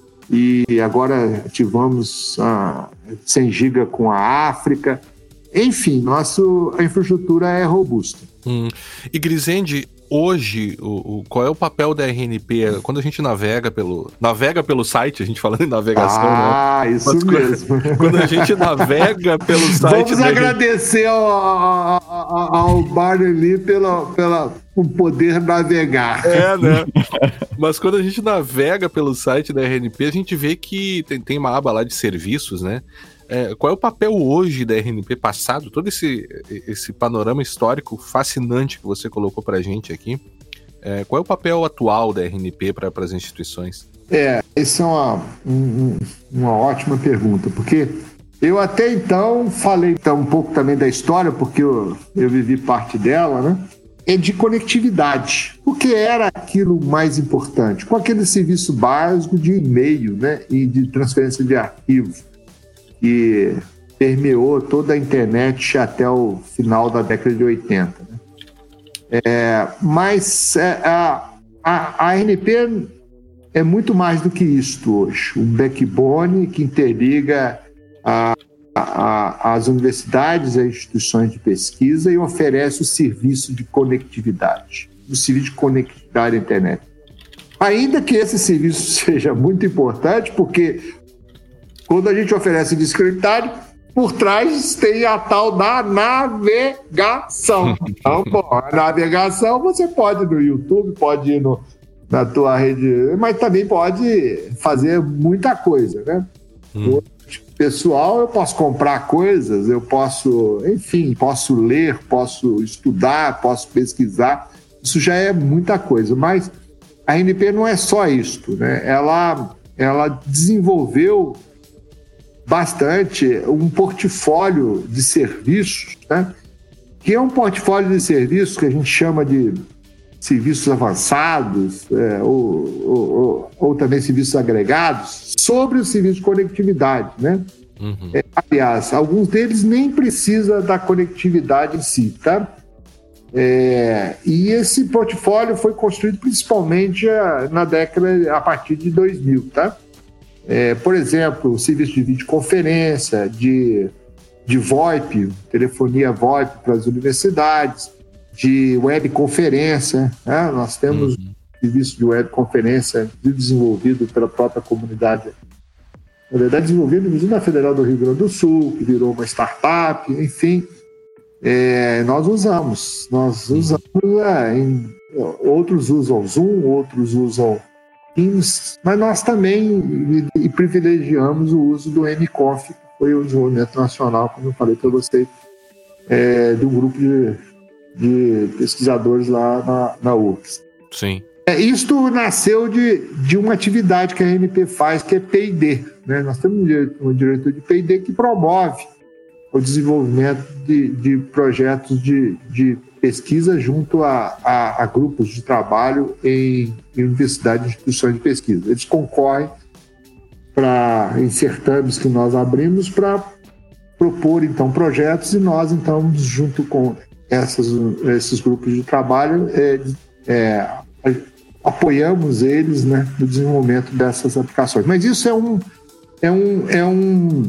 e agora ativamos a cem giga com a África. Enfim, nosso, a infraestrutura é robusta. Hum. E Grisende, hoje, o, o, qual é o papel da R N P? Quando a gente navega pelo navega pelo site, a gente falando em navegação, ah, né? isso Mas mesmo. Quando, quando a gente navega pelo site... Vamos agradecer ao, ao, ao Barney pelo, pela, o poder navegar. É, né? Mas quando a gente navega pelo site da R N P, a gente vê que tem, tem uma aba lá de serviços, né? É, qual é o papel hoje da R N P passado? Todo esse, esse panorama histórico fascinante que você colocou pra gente aqui. É, qual é o papel atual da R N P para as instituições? É, essa é uma, um, uma ótima pergunta, porque eu até então falei então, um pouco também da história, porque eu, eu vivi parte dela, né? É de conectividade. O que era aquilo mais importante? Com aquele serviço básico de e-mail, né? E de transferência de arquivos, que permeou toda a internet até o final da década de oitenta. Né? É, mas é, a, a, a R N P é muito mais do que isto hoje. Um backbone que interliga a, a, as universidades, as instituições de pesquisa e oferece o serviço de conectividade, o serviço de conectividade à internet. Ainda que esse serviço seja muito importante, porque quando a gente oferece discriminatório, por trás tem a tal da navegação. Então, bom, a navegação você pode ir no YouTube, pode ir no, na tua rede, mas também pode fazer muita coisa, né? Hum. Pessoal, eu posso comprar coisas, eu posso, enfim, posso ler, posso estudar, posso pesquisar. Isso já é muita coisa, mas a R N P não é só isto, né? Ela, ela desenvolveu bastante um portfólio de serviços, né? Que é um portfólio de serviços que a gente chama de serviços avançados, é, ou, ou, ou, ou também serviços agregados, sobre o serviço de conectividade, né? Uhum. É, aliás, alguns deles nem precisa da conectividade em si, tá? É, e esse portfólio foi construído principalmente a, na década, a partir de dois mil, tá? É, por exemplo, o serviço de videoconferência, de, de VoIP, telefonia VoIP para as universidades, de webconferência, né? Nós temos uhum. serviço de webconferência desenvolvido pela própria comunidade, na verdade desenvolvido na Federal do Rio Grande do Sul, que virou uma startup, enfim, é, nós usamos, nós usamos, é, em, outros usam Zoom, outros usam Teams, mas nós também e, e privilegiamos o uso do M Conf, que foi o desenvolvimento nacional, como eu falei para vocês, é, do grupo de, de pesquisadores lá na, na U F S. Sim. É, isto nasceu de, de uma atividade que a R N P faz, que é P e D. Né? Nós temos um diretor de P e D que promove o desenvolvimento de, de projetos de, de pesquisa junto a, a, a grupos de trabalho em, em universidades e instituições de pesquisa. Eles concorrem pra, em certames que nós abrimos para propor, então, projetos, e nós, então, junto com essas, esses grupos de trabalho, é, é, apoiamos eles, né, no desenvolvimento dessas aplicações. Mas isso é um, é um é um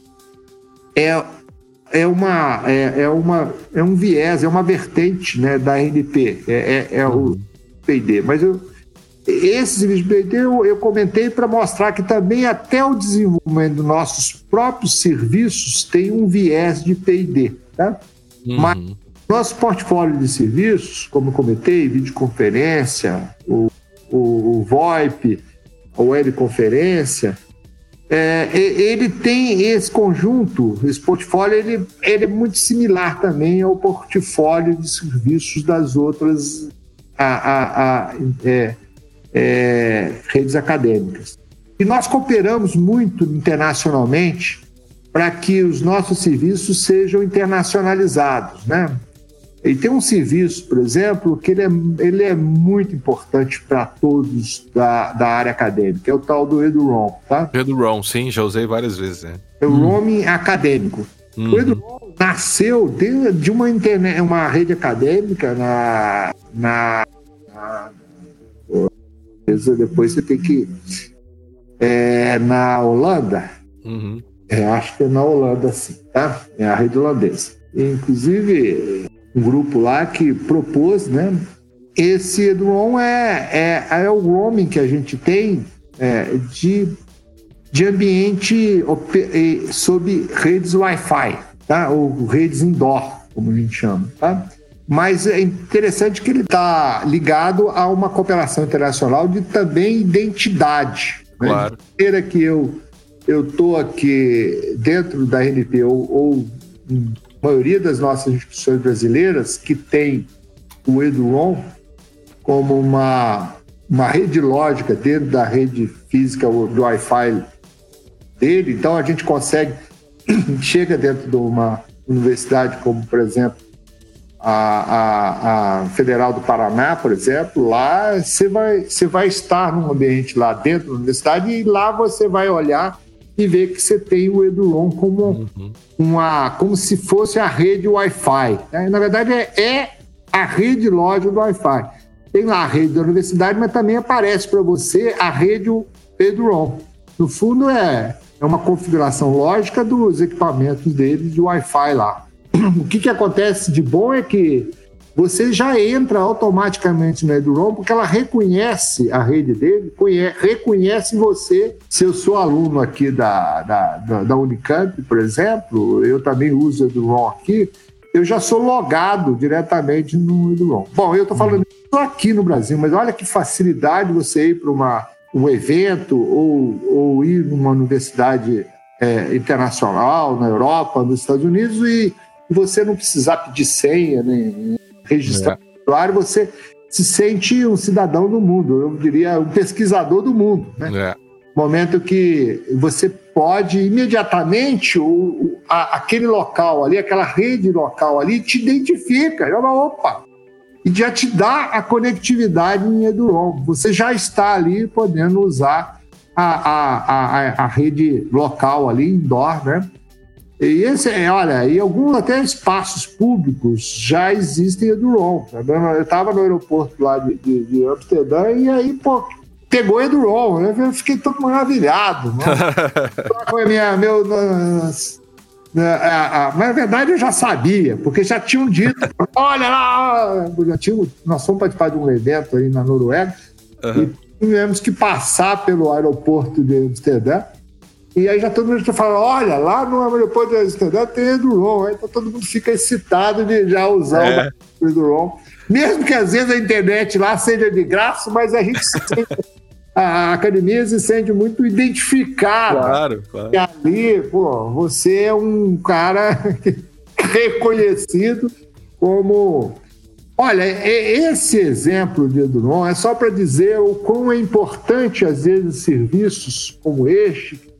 é, é uma é, é uma é um viés, é uma vertente, né, da R N P, é, é, é o P e D. Mas eu Esse serviço de P e D eu, eu comentei para mostrar que também até o desenvolvimento dos nossos próprios serviços tem um viés de P e D, tá? Uhum. Mas nosso portfólio de serviços, como eu comentei, videoconferência, o, o, o VoIP, a webconferência, é, ele tem esse conjunto, esse portfólio, ele, ele é muito similar também ao portfólio de serviços das outras a, a, a, é, É, redes acadêmicas. E nós cooperamos muito internacionalmente para que os nossos serviços sejam internacionalizados, né? E tem um serviço, por exemplo, que ele é, ele é muito importante para todos da, da área acadêmica, é o tal do EduRoam, tá? EduRoam, sim, já usei várias vezes. Né? É o hum. roaming acadêmico. Uhum. O EduRoam nasceu de, de uma, internet, uma rede acadêmica na... na, na depois você tem que é, na Holanda, uhum. é, acho que é na Holanda, sim, tá? É a rede holandesa. E, inclusive, um grupo lá que propôs, né? Esse EduRoam é, é, é o roaming que a gente tem é, de, de ambiente sob redes Wi-Fi, tá? Ou redes indoor, como a gente chama, tá? Mas é interessante que ele está ligado a uma cooperação internacional de também identidade. Claro. De maneira que eu estou aqui dentro da R N P ou, ou a maioria das nossas instituições brasileiras que tem o EduRoam como uma, uma rede lógica dentro da rede física do Wi-Fi dele. Então a gente consegue, chega dentro de uma universidade como, por exemplo, A, a, a Federal do Paraná, por exemplo, lá você vai, você vai estar num ambiente lá dentro da universidade e lá você vai olhar e ver que você tem o EduRoam como, uhum. uma, como se fosse a rede Wi-Fi. Né? Na verdade, é, é a rede lógica do Wi-Fi. Tem lá a rede da universidade, mas também aparece para você a rede EduRoam. No fundo, é, é uma configuração lógica dos equipamentos deles de Wi-Fi lá. O que, que acontece de bom é que você já entra automaticamente no EduRoam porque ela reconhece a rede dele, reconhece você. Se eu sou aluno aqui da, da, da, da Unicamp, por exemplo, eu também uso o EduRoam aqui, eu já sou logado diretamente no EduRoam. Bom, eu estou falando isso aqui no Brasil, mas olha que facilidade você ir para uma, um evento ou, ou ir numa universidade é, internacional, na Europa, nos Estados Unidos, e você não precisar pedir senha, nem registrar o é. usuário, você se sente um cidadão do mundo, eu diria um pesquisador do mundo, né? É. Momento que você pode imediatamente, o, a, aquele local ali, aquela rede local ali, te identifica, já fala, opa, e já te dá a conectividade em EduRoam. Você já está ali podendo usar a, a, a, a rede local ali, indoor, né? E esse, olha, em alguns até espaços públicos já existem EduRoam. Eu estava no aeroporto lá de, de, de Amsterdã e aí, pô, pegou EduRoam. Eu fiquei todo maravilhado. Foi minha, meu, mas, na verdade eu já sabia, porque já tinham dito, olha lá, já tinha, nós fomos participar de um evento aí na Noruega, uhum. e tivemos que passar pelo aeroporto de Amsterdã. E aí já todo mundo já fala, olha, lá no aeroporto de Amsterdã tem EduRoam. Aí então todo mundo fica excitado de já usar é. o EduRoam. Mesmo que às vezes a internet lá seja de graça, mas a gente se sente, a academia se sente muito identificada. Claro, claro. E ali, pô, você é um cara reconhecido como... Olha, esse exemplo de EduRoam é só para dizer o quão é importante, às vezes, serviços como este,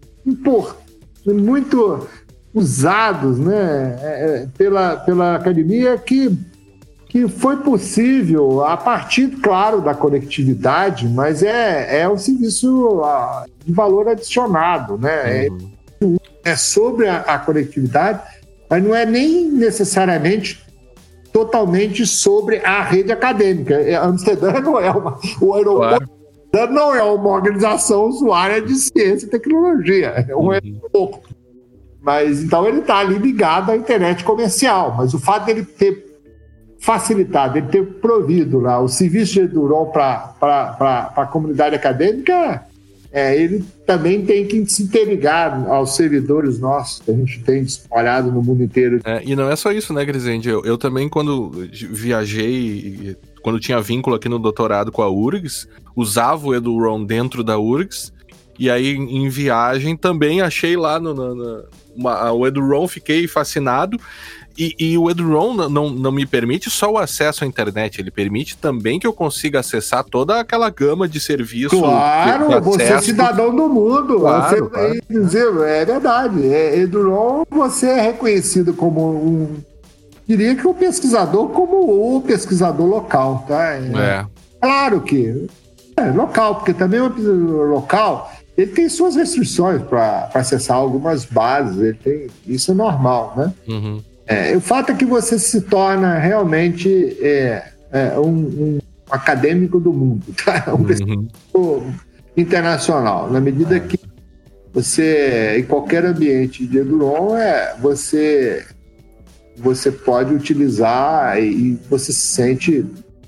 muito usados, né, pela, pela academia, que, que foi possível a partir, claro, da conectividade, mas é, é um serviço de valor adicionado, né? Uhum. É, é sobre a, a conectividade, mas não é nem necessariamente totalmente sobre a rede acadêmica. Amsterdã não é uma, o aeroporto. Claro. não é uma organização usuária de ciência e tecnologia, é um pouco. Mas então ele está ali ligado à internet comercial. Mas o fato dele ter facilitado, ele ter provido lá o serviço de Eduron para a comunidade acadêmica, é, ele também tem que se interligar aos servidores nossos que a gente tem espalhado no mundo inteiro. É, e não é só isso, né, Grisende? Eu, eu também, quando viajei, quando tinha vínculo aqui no doutorado com a U R G S, usava o Eduron dentro da U R G S, e aí em viagem também achei lá no, no, no, uma, o Eduron, fiquei fascinado. E, e o Eduron não, não me permite só o acesso à internet, ele permite também que eu consiga acessar toda aquela gama de serviços. Claro, de você é cidadão do mundo. Claro, você, claro. Dizer, é verdade. É, Eduron, você é reconhecido como um. Diria que o pesquisador, como o pesquisador local, tá? É, é. Claro que é local, porque também o pesquisador local ele tem suas restrições para acessar algumas bases, ele tem, isso é normal, né? Uhum. É, o fato é que você se torna realmente é, é, um, um acadêmico do mundo, tá? Um pesquisador internacional, na medida que você, em qualquer ambiente de Eduron, é, você, você pode utilizar e você se sente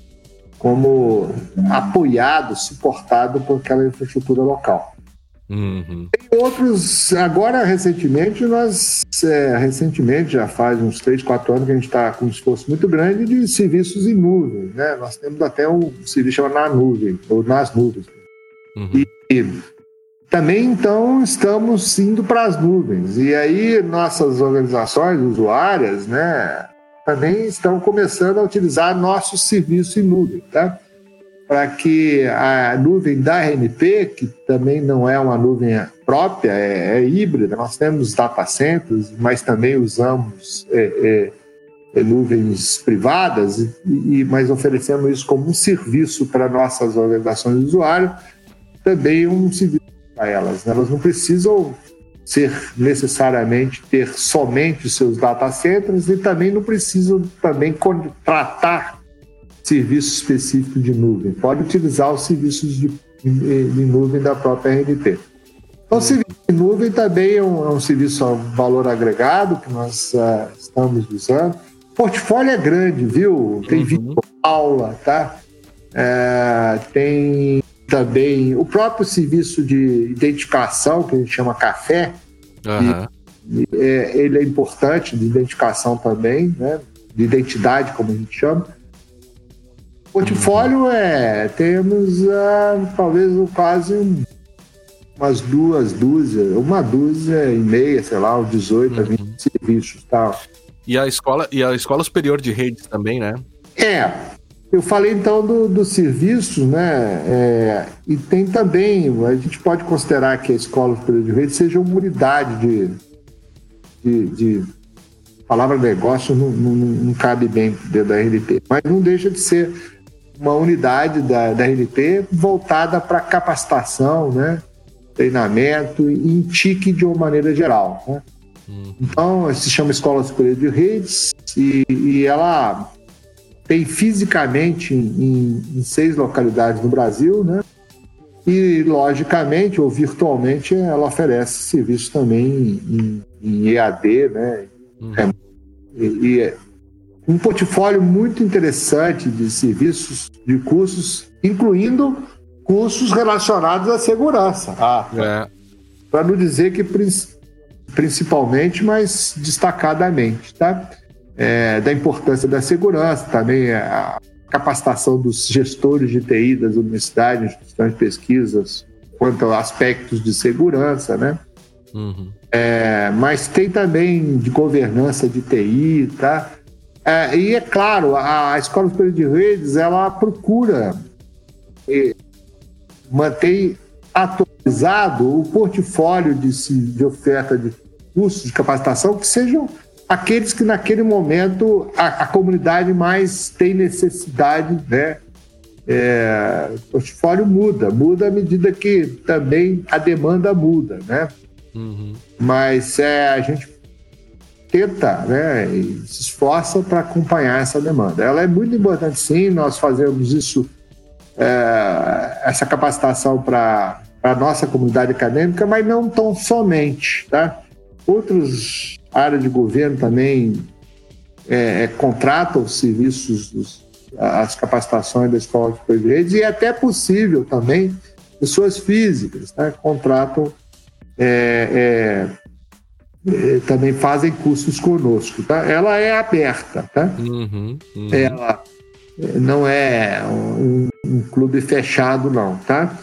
como apoiado, suportado por aquela infraestrutura local. Uhum. Tem outros, agora recentemente, nós, é, recentemente, já faz uns três, quatro anos que a gente está com um esforço muito grande de serviços em nuvem, né? Nós temos até um serviço chamado na nuvem, ou nas nuvens. Uhum. E, e também, então, estamos indo para as nuvens. E aí, nossas organizações usuárias, né, também estão começando a utilizar nosso serviço em nuvem, tá? Para que a nuvem da R N P, que também não é uma nuvem própria, é, é híbrida, nós temos data centers, mas também usamos é, é, é, nuvens privadas, e, e, mas oferecemos isso como um serviço para nossas organizações de usuário, também um serviço para elas. Elas não precisam ser necessariamente ter somente seus data centers e também não precisam também contratar serviço específico de nuvem. Pode utilizar os serviços de, de, de nuvem da própria R N P. Então, o serviço de nuvem também é um, é um serviço a valor agregado que nós uh, estamos usando. O portfólio é grande, viu? Tem uhum. vídeo aula, tá? É, tem também o próprio serviço de identificação, que a gente chama Café. Uhum. E, é, ele é importante, de identificação também, né? De identidade, como a gente chama. Portfólio é, temos uh, talvez quase um, umas duas dúzias, uma dúzia e meia, sei lá, uns dezoito a vinte serviços e tal. E a escola, e a escola superior de redes também, né? É, eu falei então dos do serviços, né? É, e tem também, a gente pode considerar que a escola superior de redes seja uma unidade de, de, de palavra negócio, não, não, não cabe bem dentro da R N P, mas não deixa de ser uma unidade da, da R N P voltada para capacitação, né? Treinamento e em T I C de uma maneira geral, né? Uhum. Então, se chama Escola Superior de Redes e, e ela tem fisicamente em, em seis localidades no Brasil, né? E, logicamente, ou virtualmente, ela oferece serviço também em, em E A D, né? Uhum. E, e um portfólio muito interessante de serviços, de cursos, incluindo cursos relacionados à segurança. Ah, é. Para não dizer que principalmente, mas destacadamente, tá? É, da importância da segurança, também a capacitação dos gestores de T I das universidades, instituições de pesquisas, quanto a aspectos de segurança, né? Uhum. É, mas tem também de governança de T I, tá? É, e é claro, a, a Escola Superior de Redes, ela procura é, manter atualizado o portfólio de, de oferta de cursos de capacitação que sejam aqueles que naquele momento a, a comunidade mais tem necessidade, né? É, o portfólio muda, muda à medida que também a demanda muda, né? Uhum. Mas é, a gente tenta, né, e se esforça para acompanhar essa demanda. Ela é muito importante, sim, nós fazemos isso é, essa capacitação para a nossa comunidade acadêmica, mas não tão somente, tá? Outras áreas de governo também é, é, contratam os serviços, os, as capacitações da Escola de Código de Redes, e é até possível também pessoas físicas, tá? Contratam, é, é, é, também fazem cursos conosco, tá? Ela é aberta, tá? Uhum, uhum. Ela não é um, um clube fechado, não, tá?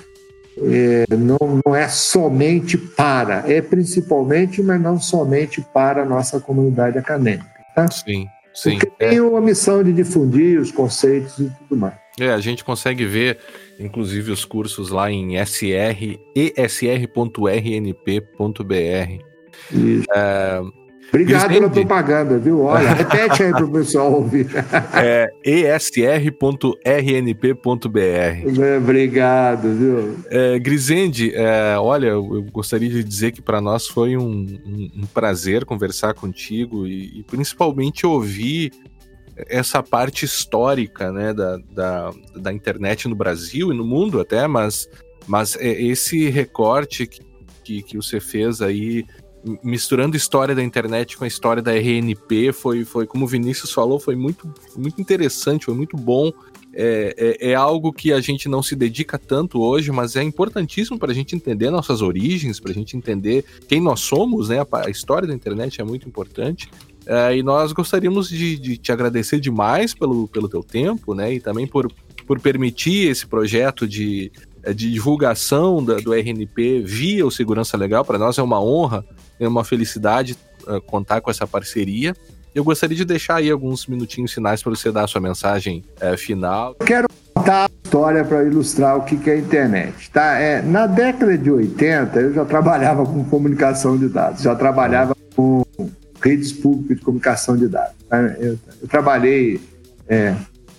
É, não, não é somente para, é principalmente, mas não somente para a nossa comunidade acadêmica, tá? Sim, sim. Porque tem é. uma missão de difundir os conceitos e tudo mais. É, a gente consegue ver, inclusive, os cursos lá em S R, e s r ponto r n p ponto b r. Isso. É... Obrigado Grisende. pela propaganda, viu? Olha, repete aí para o pessoal ouvir. É e s r ponto r n p ponto b r. Obrigado, viu? É, Grisende, é, olha, eu gostaria de dizer que para nós foi um, um, um prazer conversar contigo e, e principalmente ouvir essa parte histórica, né, da, da, da internet no Brasil e no mundo até, mas, mas esse recorte que, que, que você fez aí, misturando a história da internet com a história da R N P, foi, foi como o Vinícius falou, foi muito, muito interessante, foi muito bom. É, é, é algo que a gente não se dedica tanto hoje, mas é importantíssimo para a gente entender nossas origens, para a gente entender quem nós somos, né? A, a história da internet é muito importante. É, e nós gostaríamos de, de te agradecer demais pelo, pelo teu tempo, né? E também por, por permitir esse projeto de, de divulgação da, do R N P via o Segurança Legal. Para nós é uma honra, é uma felicidade uh, contar com essa parceria. Eu gostaria de deixar aí alguns minutinhos finais para você dar a sua mensagem uh, final. Eu quero contar a história para ilustrar o que, que é a internet. Tá? É, na década de oitenta, eu já trabalhava com comunicação de dados, já trabalhava com redes públicas de comunicação de dados. Tá? Eu, eu trabalhei é,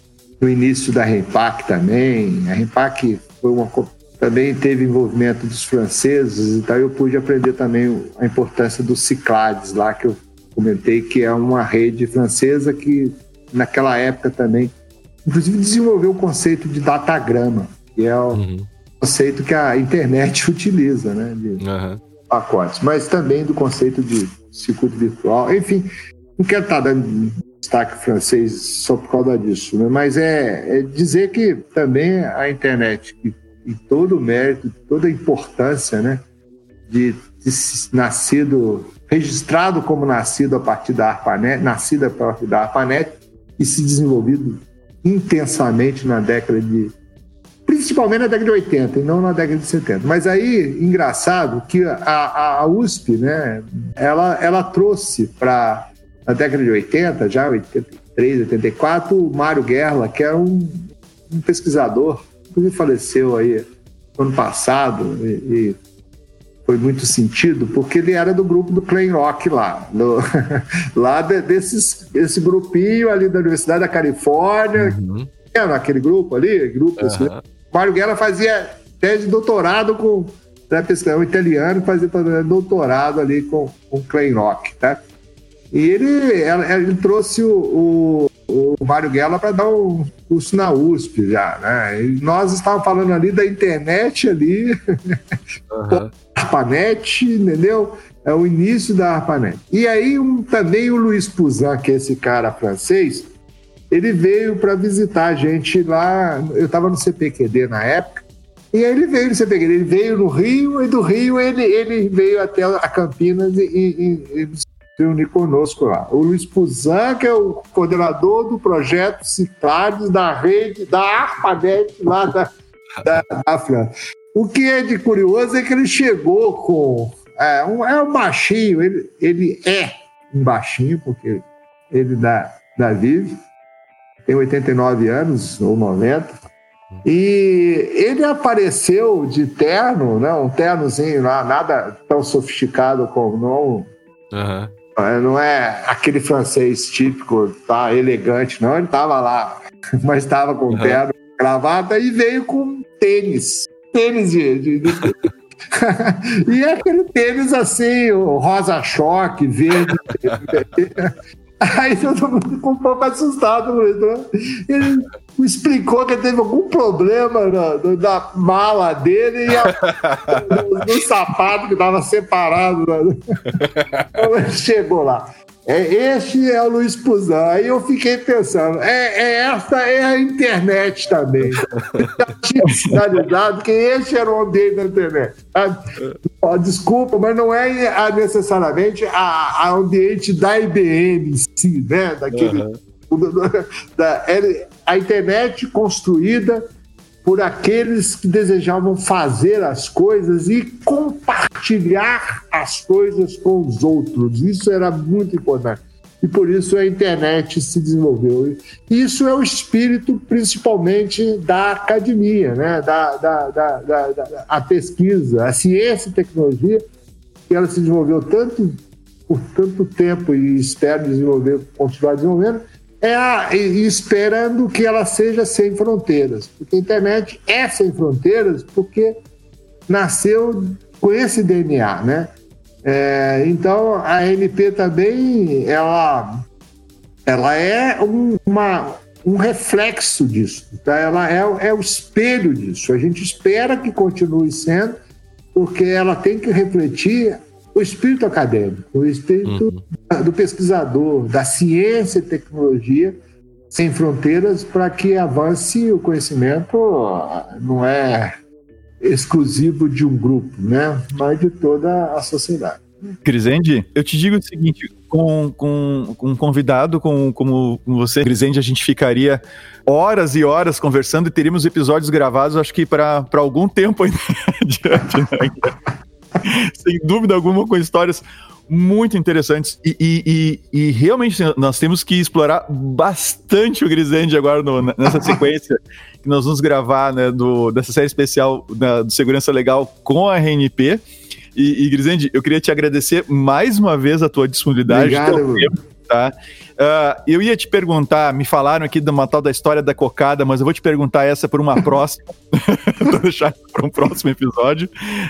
no início da RENPAC também. A RENPAC foi uma, também teve envolvimento dos franceses, então eu pude aprender também a importância dos Cyclades lá, que eu comentei, que é uma rede francesa que naquela época também, inclusive desenvolveu o conceito de datagrama, que é o uhum. conceito que a internet utiliza, né, de uhum. pacotes, mas também do conceito de circuito virtual, enfim, não quero estar dando destaque francês só por causa disso, né? Mas é, é dizer que também a internet, e, e todo o mérito, toda a importância, né, de, de nascido, registrado como nascido a partir da ARPANET, nascida a partir da ARPANET e se desenvolvido intensamente na década de, principalmente na década de oitenta e não na década de setenta. Mas aí, engraçado que a, a U S P, né, ela, ela trouxe para na década de oitenta, já oitenta e três, oitenta e quatro, o Mário Gerla, que era um, um pesquisador, que faleceu aí no ano passado, e, e foi muito sentido, porque ele era do grupo do Clay Rock lá, do, lá de, desses, desse grupinho ali da Universidade da Califórnia, uhum. era aquele grupo ali, grupo, uhum. assim, Mário Gerla fazia tese de doutorado com, né, pesquisador italiano, fazia doutorado ali com o Clay Rock, tá? E ele, ele trouxe o, o, o Mário Gerla para dar um curso na U S P já, né? E nós estávamos falando ali da internet ali, uhum. ARPANET, entendeu? É o início da ARPANET. E aí um, também o Luiz Pouzin, que é esse cara francês, ele veio para visitar a gente lá, eu estava no C P Q D na época, e aí ele veio no C P Q D, ele veio no Rio, e do Rio ele, ele veio até a Campinas e, e, e se unir conosco lá. O Luiz Pouzin, que é o coordenador do projeto Cyclades da rede, da ARPANET lá da, da, da França. O que é de curioso é que ele chegou com... É um, é um baixinho, ele, ele é um baixinho, porque ele dá, dá vive, tem oitenta e nove anos, ou noventa, e ele apareceu de terno, né, um ternozinho lá, nada tão sofisticado como... Não, uhum. não é aquele francês típico, tá, elegante, não, ele estava lá, mas estava com uhum. terno, gravata, e veio com tênis. Tênis de... de, de... e é aquele tênis assim, o rosa choque, verde. Aí todo mundo ficou um pouco assustado, Luiz, né? Ele explicou que teve algum problema na, na mala dele e a, no, no sapato que estava separado. Né? Então ele chegou lá. É, este é o Luiz Puzan. Aí eu fiquei pensando, é, é, essa é a internet também. Eu já tinha sinalizado que este era o ambiente da internet. Ah, desculpa, mas não é a, necessariamente a, a ambiente da I B M em si, né? Daquele, uhum. da, a internet construída por aqueles que desejavam fazer as coisas e compartilhar as coisas com os outros. Isso era muito importante. E por isso a internet se desenvolveu. E isso é o espírito, principalmente, da academia, né? da, da, da, da, da a pesquisa, a ciência e tecnologia, que ela se desenvolveu tanto, por tanto tempo e espera desenvolver, continuar desenvolvendo, É a, e esperando que ela seja sem fronteiras, porque a internet é sem fronteiras porque nasceu com esse D N A, né? É, então a A N P também ela, ela é um, uma, um reflexo disso, tá? Ela é, é o espelho disso. A gente espera que continue sendo, porque ela tem que refletir o espírito acadêmico, o espírito uhum. do pesquisador, da ciência e tecnologia sem fronteiras, para que avance o conhecimento. Não é exclusivo de um grupo, né? Mas de toda a sociedade. Grisende, eu te digo o seguinte, com, com, com um convidado com, como você, Grisende, a gente ficaria horas e horas conversando e teríamos episódios gravados, acho que para algum tempo ainda adiante, né? Sem dúvida alguma, com histórias muito interessantes e, e, e, e realmente nós temos que explorar bastante o Grisende agora no, nessa sequência que nós vamos gravar, né, do, dessa série especial da, do Segurança Legal com a R N P. E, e Grisende, eu queria te agradecer mais uma vez a tua disponibilidade. Obrigado. Tempo, tá? Uh, eu ia te perguntar, me falaram aqui de uma tal da história da cocada, mas eu vou te perguntar essa por uma próxima. Vou deixar para um próximo episódio.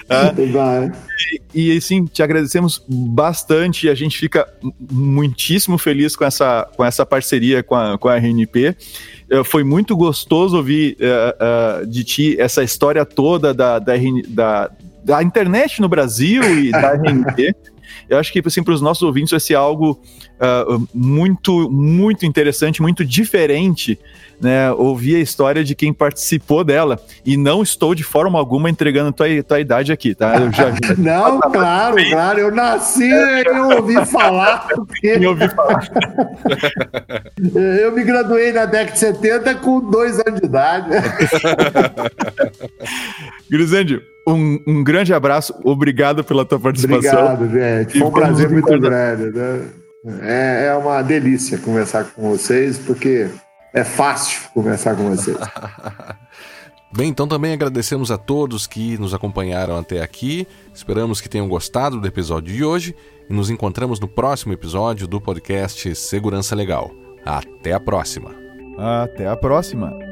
Uh, e, e assim, te agradecemos bastante e a gente fica muitíssimo feliz com essa, com essa parceria com a, com a R N P. Uh, foi muito gostoso ouvir uh, uh, de ti essa história toda da, da, da, da internet no Brasil e da R N P. Eu acho que, assim, para os nossos ouvintes vai ser algo uh, muito, muito interessante, muito diferente, né? Ouvir a história de quem participou dela. E não estou de forma alguma entregando tua, tua idade aqui, tá? Eu já... Não, claro, claro. Eu nasci e eu ouvi falar. Porque... Eu ouvi falar. Eu me graduei na década de setenta com dois anos de idade. Grisende, um, um grande abraço. Obrigado pela tua participação. Obrigado, gente. Foi um prazer muito grande, né? É, é uma delícia conversar com vocês, porque é fácil conversar com vocês. Bem, então também agradecemos a todos que nos acompanharam até aqui. Esperamos que tenham gostado do episódio de hoje e nos encontramos no próximo episódio do podcast Segurança Legal. Até a próxima. Até a próxima.